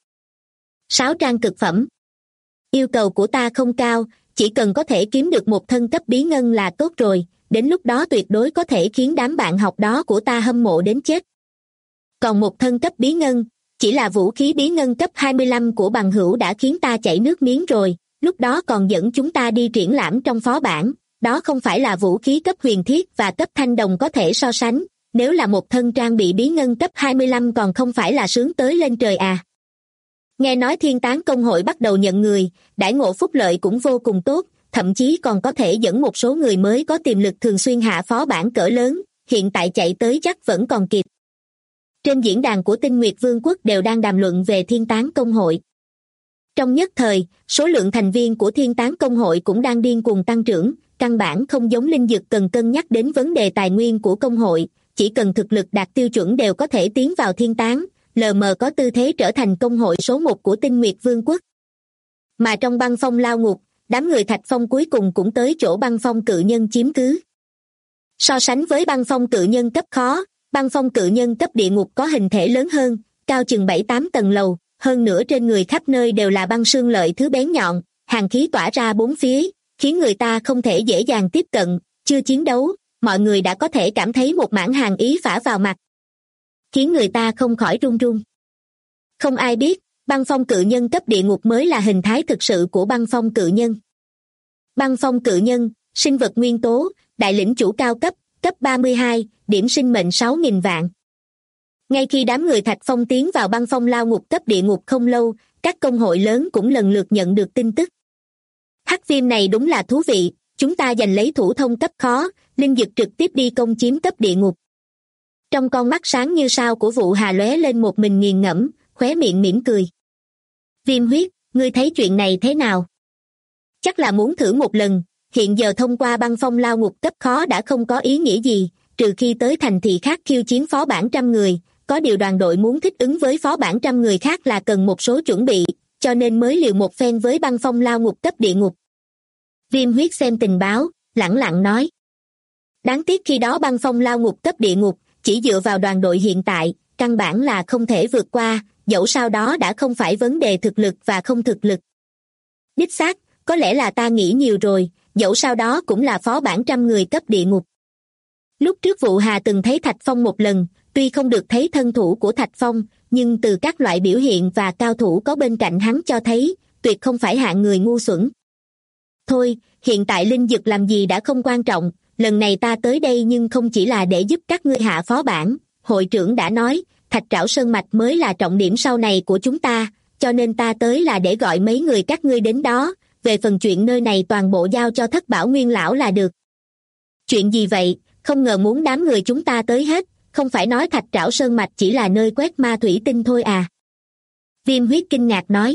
6 trang cực phẩm. Yêu cầu của ta không cao, chỉ cần có thể kiếm được một thân cấp bí ngân là tốt rồi, đến lúc đó tuyệt đối có thể khiến đám bạn học đó của ta hâm mộ đến chết. Còn một thân cấp bí ngân, chỉ là vũ khí bí ngân cấp 25 của bằng hữu đã khiến ta chảy nước miếng rồi, lúc đó còn dẫn chúng ta đi triển lãm trong phó bản, đó không phải là vũ khí cấp huyền thiết và cấp thanh đồng có thể so sánh, nếu là một thân trang bị bí ngân cấp 25 còn không phải là sướng tới lên trời à. Nghe nói Thiên Tán Công hội bắt đầu nhận người, đãi ngộ phúc lợi cũng vô cùng tốt, thậm chí còn có thể dẫn một số người mới có tiềm lực thường xuyên hạ phó bản cỡ lớn, hiện tại chạy tới chắc vẫn còn kịp. Trên diễn đàn của Tinh Nguyệt Vương quốc đều đang đàm luận về Thiên Tán Công hội. Trong nhất thời, số lượng thành viên của Thiên Tán Công hội cũng đang điên cuồng tăng trưởng, căn bản không giống Linh Dực cần cân nhắc đến vấn đề tài nguyên của công hội, chỉ cần thực lực đạt tiêu chuẩn đều có thể tiến vào Thiên Tán, lờ mờ có tư thế trở thành công hội số 1 của Tinh Nguyệt Vương quốc. Mà trong băng phong lao ngục, đám người Thạch Phong cuối cùng cũng tới chỗ băng phong cự nhân chiếm cứ. So sánh với băng phong cự nhân cấp khó, băng phong cự nhân cấp địa ngục có hình thể lớn hơn, cao chừng 7-8 tầng lầu, hơn nữa trên người khắp nơi đều là băng xương lợi thứ bén nhọn, hàn khí tỏa ra bốn phía, khiến người ta không thể dễ dàng tiếp cận, chưa chiến đấu, mọi người đã có thể cảm thấy một mảng hàn ý phả vào mặt, khiến người ta không khỏi run run. Không ai biết, băng phong cự nhân cấp địa ngục mới là hình thái thực sự của băng phong cự nhân. Băng phong cự nhân, sinh vật nguyên tố, đại lĩnh chủ cao cấp, cấp 32, điểm sinh mệnh 6.000 vạn. Ngay khi đám người Thạch Phong tiến vào băng phong lao ngục cấp địa ngục không lâu, các công hội lớn cũng lần lượt nhận được tin tức. Hắc viêm này đúng là thú vị, chúng ta giành lấy thủ thông cấp khó, Linh Dực trực tiếp đi công chiếm cấp địa ngục. Trong con mắt sáng như sao của Vụ Hà lóe lên một mình nghiền ngẫm, khóe miệng mỉm cười. Viêm huyết, ngươi thấy chuyện này thế nào? Chắc là muốn thử một lần, hiện giờ thông qua băng phong lao ngục cấp khó đã không có ý nghĩa gì, trừ khi tới thành thị khác khiêu chiến phó bản 100 người, có điều đoàn đội muốn thích ứng với phó bản 100 người khác là cần một số chuẩn bị, cho nên mới liều một phen với băng phong lao ngục cấp địa ngục. Viêm huyết xem tình báo, lẳng lặng nói. Đáng tiếc khi đó băng phong lao ngục cấp địa ngục, chỉ dựa vào đoàn đội hiện tại, căn bản là không thể vượt qua, dẫu sao đó đã không phải vấn đề thực lực và không thực lực. Đích xác, có lẽ là ta nghĩ nhiều rồi, dẫu sao đó cũng là phó bản 100 người cấp địa ngục. Lúc trước Vụ Hà từng thấy Thạch Phong một lần, tuy không được thấy thân thủ của Thạch Phong, nhưng từ các loại biểu hiện và cao thủ có bên cạnh hắn cho thấy, tuyệt không phải hạng người ngu xuẩn. Thôi, hiện tại Linh Dực làm gì đã không quan trọng, lần này ta tới đây nhưng không chỉ là để giúp các ngươi hạ phó bản, hội trưởng đã nói, Thạch Trảo Sơn Mạch mới là trọng điểm sau này của chúng ta, cho nên ta tới là để gọi mấy người các ngươi đến đó, về phần chuyện nơi này toàn bộ giao cho Thất Bảo Nguyên Lão là được. Chuyện gì vậy, không ngờ muốn đám người chúng ta tới hết, không phải nói Thạch Trảo Sơn Mạch chỉ là nơi quét ma thủy tinh thôi à? Viêm huyết kinh ngạc nói.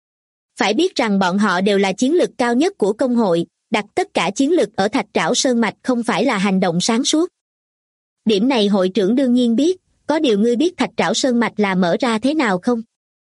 Phải biết rằng bọn họ đều là chiến lực cao nhất của công hội, đặt tất cả chiến lực ở Thạch Trảo Sơn Mạch không phải là hành động sáng suốt. Điểm này hội trưởng đương nhiên biết, có điều ngươi biết Thạch Trảo Sơn Mạch là mở ra thế nào không?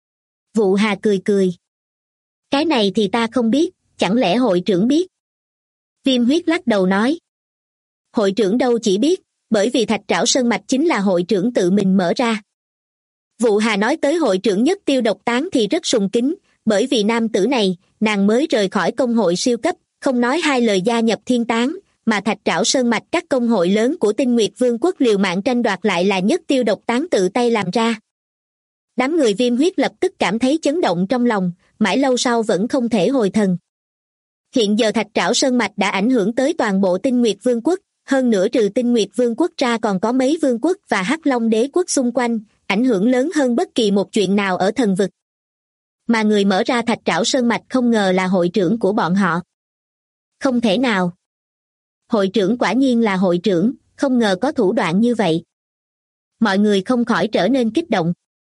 Vụ Hà cười cười. Cái này thì ta không biết, chẳng lẽ hội trưởng biết? Viêm huyết lắc đầu nói. Hội trưởng đâu chỉ biết, bởi vì Thạch Trảo Sơn Mạch chính là hội trưởng tự mình mở ra. Vụ Hà nói tới hội trưởng Nhất Tiêu Độc Tán thì rất sùng kính, bởi vì nam tử này, nàng mới rời khỏi công hội siêu cấp, không nói hai lời gia nhập Thiên Tán, mà Thạch Trảo Sơn Mạch các công hội lớn của Tinh Nguyệt Vương quốc liều mạng tranh đoạt lại là Nhất Tiêu Độc Tán tự tay làm ra. Đám người Viêm huyết lập tức cảm thấy chấn động trong lòng, mãi lâu sau vẫn không thể hồi thần. Hiện giờ Thạch Trảo Sơn Mạch đã ảnh hưởng tới toàn bộ Tinh Nguyệt Vương quốc, hơn nữa trừ Tinh Nguyệt Vương quốc ra còn có mấy vương quốc và Hắc Long Đế quốc xung quanh, ảnh hưởng lớn hơn bất kỳ một chuyện nào ở thần vực. Mà người mở ra thạch trảo sơn mạch không ngờ là hội trưởng của bọn họ. Không thể nào. Hội trưởng quả nhiên là hội trưởng, không ngờ có thủ đoạn như vậy. Mọi người không khỏi trở nên kích động.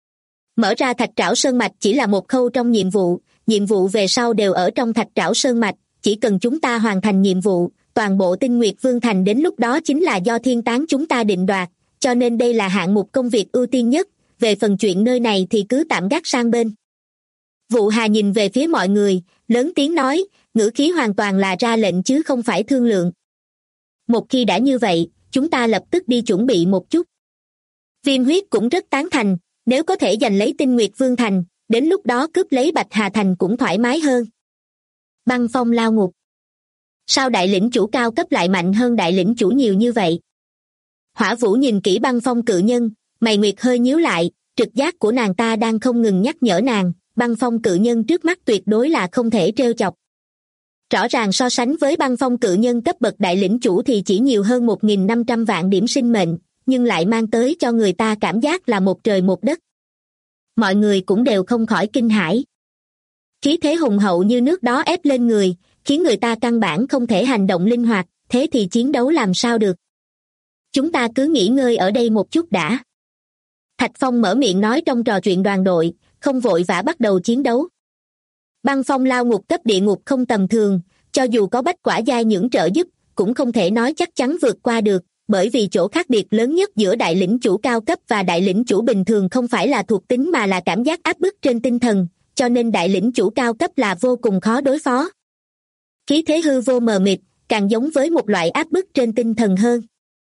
Mở ra thạch trảo sơn mạch chỉ là một khâu trong nhiệm vụ về sau đều ở trong thạch trảo sơn mạch, chỉ cần chúng ta hoàn thành nhiệm vụ, toàn bộ Tinh Nguyệt Vương thành đến lúc đó chính là do thiên tán chúng ta định đoạt, cho nên đây là hạng mục công việc ưu tiên nhất, về phần chuyện nơi này thì cứ tạm gác sang bên. Vụ Hà nhìn về phía mọi người, lớn tiếng nói, ngữ khí hoàn toàn là ra lệnh chứ không phải thương lượng. Một khi đã như vậy, chúng ta lập tức đi chuẩn bị một chút. Viêm Huyết cũng rất tán thành, nếu có thể giành lấy Tinh Nguyệt Vương thành, đến lúc đó cướp lấy Bạch Hà thành cũng thoải mái hơn. Băng phong lao ngục. Sao đại lĩnh chủ cao cấp lại mạnh hơn đại lĩnh chủ nhiều như vậy? Hỏa Vũ nhìn kỹ băng phong cự nhân, mày nguyệt hơi nhíu lại, trực giác của nàng ta đang không ngừng nhắc nhở nàng, băng phong cự nhân trước mắt tuyệt đối là không thể trêu chọc. Rõ ràng so sánh với băng phong cự nhân cấp bậc đại lĩnh chủ thì chỉ nhiều hơn 1.500 vạn điểm sinh mệnh, nhưng lại mang tới cho người ta cảm giác là một trời một đất. Mọi người cũng đều không khỏi kinh hãi. Khí thế hùng hậu như nước đó ép lên người, khiến người ta căn bản không thể hành động linh hoạt, thế thì chiến đấu làm sao được. Chúng ta cứ nghỉ ngơi ở đây một chút đã. Thạch Phong mở miệng nói trong trò chuyện đoàn đội, không vội vã bắt đầu chiến đấu. Băng phong lao ngục cấp địa ngục không tầm thường, cho dù có bách quả giai nhưỡng trợ giúp, cũng không thể nói chắc chắn vượt qua được, bởi vì chỗ khác biệt lớn nhất giữa đại lĩnh chủ cao cấp và đại lĩnh chủ bình thường không phải là thuộc tính mà là cảm giác áp bức trên tinh thần, cho nên đại lĩnh chủ cao cấp là vô cùng khó đối phó. Khí thế hư vô mờ mịt, càng giống với một loại áp bức trên tinh thần hơn.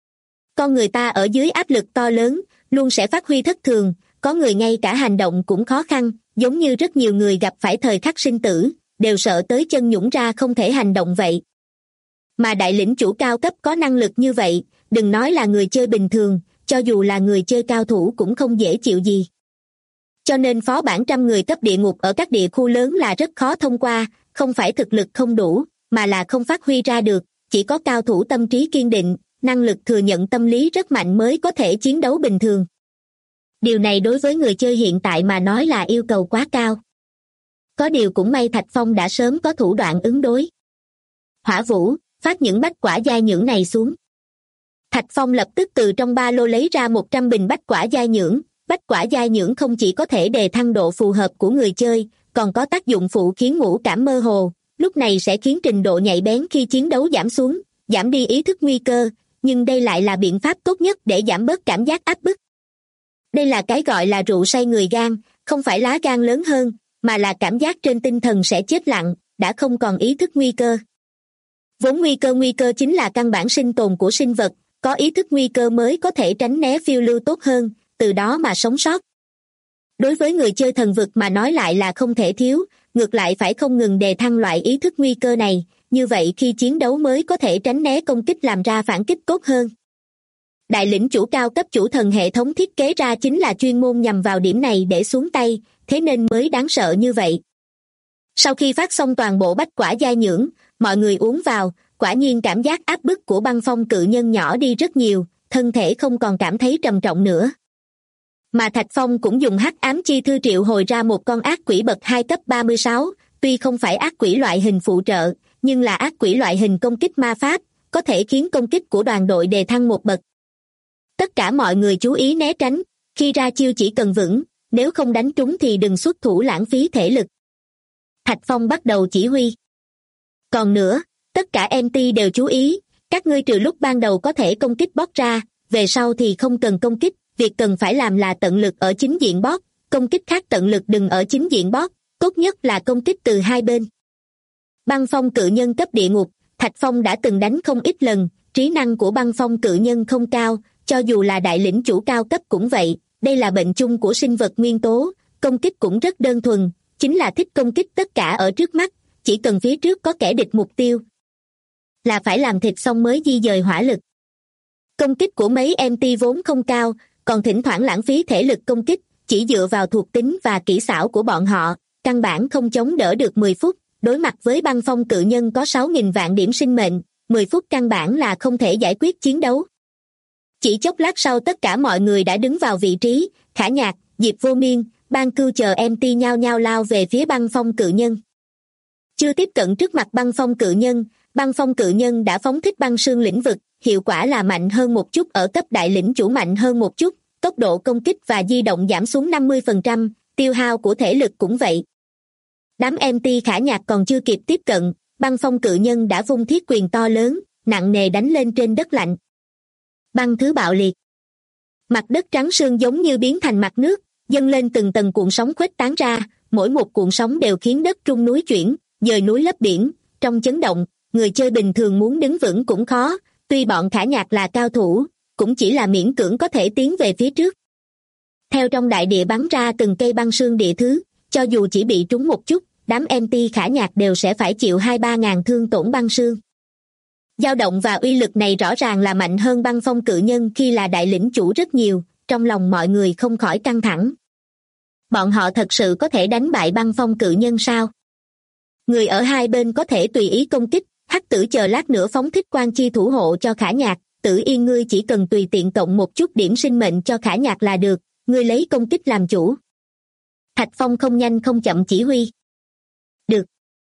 Con người ta ở dưới áp lực to lớn, luôn sẽ phát huy thất thường, có người ngay cả hành động cũng khó khăn, giống như rất nhiều người gặp phải thời khắc sinh tử, đều sợ tới chân nhũn ra không thể hành động vậy. Mà đại lĩnh chủ cao cấp có năng lực như vậy, đừng nói là người chơi bình thường, cho dù là người chơi cao thủ cũng không dễ chịu gì. Cho nên phó bản 100 người cấp địa ngục ở các địa khu lớn là rất khó thông qua, không phải thực lực không đủ, mà là không phát huy ra được, chỉ có cao thủ tâm trí kiên định, năng lực thừa nhận tâm lý rất mạnh mới có thể chiến đấu bình thường. Điều này đối với người chơi hiện tại mà nói là yêu cầu quá cao. Có điều cũng may Thạch Phong đã sớm có thủ đoạn ứng đối. Hỏa Vũ, phát những bách quả giai nhưỡng này xuống. Thạch Phong lập tức từ trong ba lô lấy ra 100 bình bách quả giai nhưỡng. Bách quả giai nhưỡng không chỉ có thể đề thăng độ phù hợp của người chơi, còn có tác dụng phụ khiến ngũ cảm mơ hồ, lúc này sẽ khiến trình độ nhạy bén khi chiến đấu giảm xuống, giảm đi ý thức nguy cơ, nhưng đây lại là biện pháp tốt nhất để giảm bớt cảm giác áp bức. Đây là cái gọi là rượu say người gan, không phải lá gan lớn hơn, mà là cảm giác trên tinh thần sẽ chết lặng, đã không còn ý thức nguy cơ. Vốn nguy cơ chính là căn bản sinh tồn của sinh vật, có ý thức nguy cơ mới có thể tránh né phiêu lưu tốt hơn, từ đó mà sống sót. Đối với người chơi thần vực mà nói lại là không thể thiếu, ngược lại phải không ngừng đề thăng loại ý thức nguy cơ này, như vậy khi chiến đấu mới có thể tránh né công kích làm ra phản kích tốt hơn. Đại lĩnh chủ cao cấp chủ thần hệ thống thiết kế ra chính là chuyên môn nhằm vào điểm này để xuống tay, thế nên mới đáng sợ như vậy. Sau khi phát xong toàn bộ bách quả giai nhưỡng, mọi người uống vào, quả nhiên cảm giác áp bức của băng phong cự nhân nhỏ đi rất nhiều, thân thể không còn cảm thấy trầm trọng nữa. Mà Thạch Phong cũng dùng hắc ám chi thư triệu hồi ra một con ác quỷ bậc 2 cấp 36, tuy không phải ác quỷ loại hình phụ trợ, nhưng là ác quỷ loại hình công kích ma pháp, có thể khiến công kích của đoàn đội đề thăng một bậc. Tất cả mọi người chú ý né tránh, khi ra chiêu chỉ cần vững, nếu không đánh trúng thì đừng xuất thủ lãng phí thể lực. Thạch Phong bắt đầu chỉ huy. Còn nữa, tất cả MT đều chú ý, các ngươi trừ lúc ban đầu có thể công kích boss ra, về sau thì không cần công kích, việc cần phải làm là tận lực ở chính diện boss, công kích khác tận lực đừng ở chính diện boss, tốt nhất là công kích từ hai bên. Băng phong cự nhân cấp địa ngục, Thạch Phong đã từng đánh không ít lần, trí năng của băng phong cự nhân không cao, cho dù là đại lĩnh chủ cao cấp cũng vậy, đây là bệnh chung của sinh vật nguyên tố, công kích cũng rất đơn thuần, chính là thích công kích tất cả ở trước mắt, chỉ cần phía trước có kẻ địch mục tiêu là phải làm thịt xong mới di dời hỏa lực. Công kích của mấy MT vốn không cao, còn thỉnh thoảng lãng phí thể lực công kích, chỉ dựa vào thuộc tính và kỹ xảo của bọn họ, căn bản không chống đỡ được 10 phút, đối mặt với băng phong cự nhân có 6.000 vạn điểm sinh mệnh, 10 phút căn bản là không thể giải quyết chiến đấu. Chỉ chốc lát sau tất cả mọi người đã đứng vào vị trí, Khả Nhạc, Diệp Vô Miên, Ban Cưu chờ MT nhao nhao lao về phía băng phong cự nhân. Chưa tiếp cận trước mặt băng phong cự nhân đã phóng thích băng sương lĩnh vực, hiệu quả là mạnh hơn một chút ở cấp đại lĩnh chủ, mạnh hơn một chút, tốc độ công kích và di động giảm xuống 50%, tiêu hao của thể lực cũng vậy. Đám MT Khả Nhạc còn chưa kịp tiếp cận, băng phong cự nhân đã vung thiết quyền to lớn, nặng nề đánh lên trên đất lạnh. Băng thứ bạo liệt. Mặt đất trắng sương giống như biến thành mặt nước, dâng lên từng tầng cuộn sóng khuếch tán ra, mỗi một cuộn sóng đều khiến đất rung núi chuyển, dời núi lấp biển. Trong chấn động, người chơi bình thường muốn đứng vững cũng khó, tuy bọn Khả Nhạc là cao thủ, cũng chỉ là miễn cưỡng có thể tiến về phía trước. Theo trong đại địa bắn ra từng cây băng sương địa thứ, cho dù chỉ bị trúng một chút, đám MT Khả Nhạc đều sẽ phải chịu 2-3 ngàn thương tổn băng sương. Dao động và uy lực này rõ ràng là mạnh hơn băng phong cự nhân khi là đại lĩnh chủ rất nhiều, trong lòng mọi người không khỏi căng thẳng. Bọn họ thật sự có thể đánh bại băng phong cự nhân sao? Người ở hai bên có thể tùy ý công kích, Hắc Tử chờ lát nữa phóng thích quan chi thủ hộ cho Khả Nhạc, Tử Yên ngươi chỉ cần tùy tiện cộng một chút điểm sinh mệnh cho Khả Nhạc là được, ngươi lấy công kích làm chủ. Thạch Phong không nhanh không chậm chỉ huy. Được.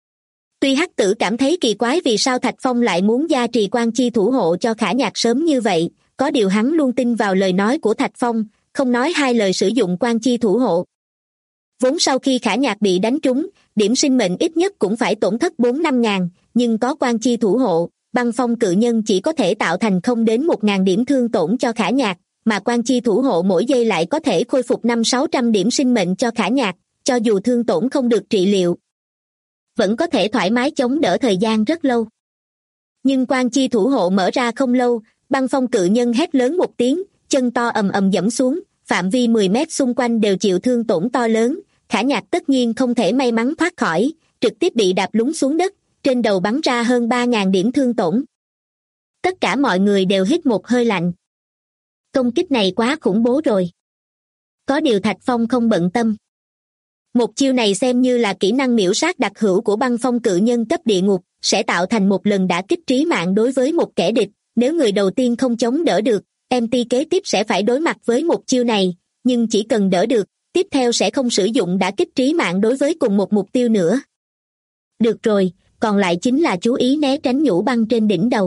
Tuy Hắc Tử cảm thấy kỳ quái vì sao Thạch Phong lại muốn gia trì quan chi thủ hộ cho Khả Nhạc sớm như vậy, có điều hắn luôn tin vào lời nói của Thạch Phong, không nói hai lời sử dụng quan chi thủ hộ. Vốn sau khi Khả Nhạc bị đánh trúng, điểm sinh mệnh ít nhất cũng phải tổn thất 4-5 ngàn, nhưng có quan chi thủ hộ, băng phong cự nhân chỉ có thể tạo thành 0 đến 1 ngàn điểm thương tổn cho Khả Nhạc, mà quan chi thủ hộ mỗi giây lại có thể khôi phục 500-600 điểm sinh mệnh cho Khả Nhạc, cho dù thương tổn không được trị liệu, vẫn có thể thoải mái chống đỡ thời gian rất lâu. Nhưng quan chi thủ hộ mở ra không lâu, băng phong cự nhân hét lớn một tiếng, chân to ầm ầm giẫm xuống, phạm vi 10 mét xung quanh đều chịu thương tổn to lớn, Khả Nhạc tất nhiên không thể may mắn thoát khỏi, trực tiếp bị đạp lún xuống đất, trên đầu bắn ra hơn 3.000 điểm thương tổn. Tất cả mọi người đều hít một hơi lạnh. Công kích này quá khủng bố rồi. Có điều Thạch Phong không bận tâm. Một chiêu này xem như là kỹ năng miểu sát đặc hữu của băng phong cự nhân cấp địa ngục, sẽ tạo thành một lần đả kích trí mạng đối với một kẻ địch, nếu người đầu tiên không chống đỡ được, MT kế tiếp sẽ phải đối mặt với một chiêu này, nhưng chỉ cần đỡ được, tiếp theo sẽ không sử dụng đả kích trí mạng đối với cùng một mục tiêu nữa. Được rồi, còn lại chính là chú ý né tránh nhũ băng trên đỉnh đầu.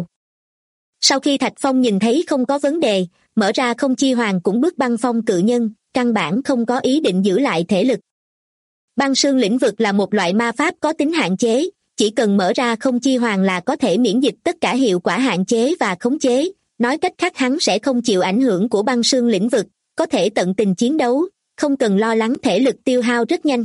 Sau khi Thạch Phong nhìn thấy không có vấn đề, mở ra không chi hoàng cũng bước băng phong cự nhân, căn bản không có ý định giữ lại thể lực. Băng sương lĩnh vực là một loại ma pháp có tính hạn chế, chỉ cần mở ra không chi hoàng là có thể miễn dịch tất cả hiệu quả hạn chế và khống chế, nói cách khác hắn sẽ không chịu ảnh hưởng của băng sương lĩnh vực, có thể tận tình chiến đấu, không cần lo lắng thể lực tiêu hao rất nhanh.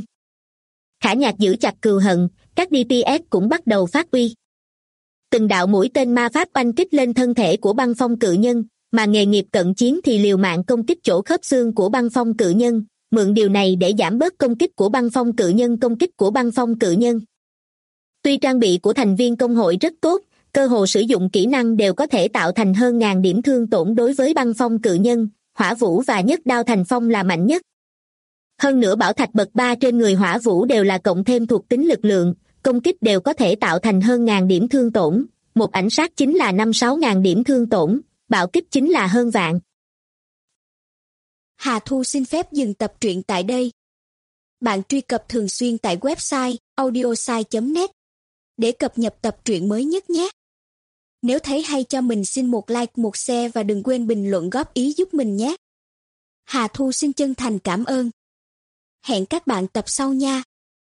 Khả Nhạc giữ chặt cừu hận, các DPS cũng bắt đầu phát uy. Từng đạo mũi tên ma pháp oanh kích lên thân thể của băng phong cự nhân, mà nghề nghiệp cận chiến thì liều mạng công kích chỗ khớp xương của băng phong cự nhân, mượn điều này để giảm bớt công kích của băng phong cự nhân. Tuy trang bị của thành viên công hội rất tốt, cơ hồ sử dụng kỹ năng đều có thể tạo thành hơn ngàn điểm thương tổn đối với băng phong cự nhân, hỏa vũ và nhất đao thành phong là mạnh nhất. Hơn nữa bảo thạch bậc 3 trên người hỏa vũ đều là cộng thêm thuộc tính lực lượng, công kích đều có thể tạo thành hơn ngàn điểm thương tổn, một ảnh sát chính là 5-6 ngàn điểm thương tổn, bạo kích chính là hơn vạn. Hà Thu xin phép dừng tập truyện tại đây. Bạn truy cập thường xuyên tại website audiosai.net để cập nhật tập truyện mới nhất nhé. Nếu thấy hay cho mình xin một like, một share và đừng quên bình luận góp ý giúp mình nhé. Hà Thu xin chân thành cảm ơn. Hẹn các bạn tập sau nha.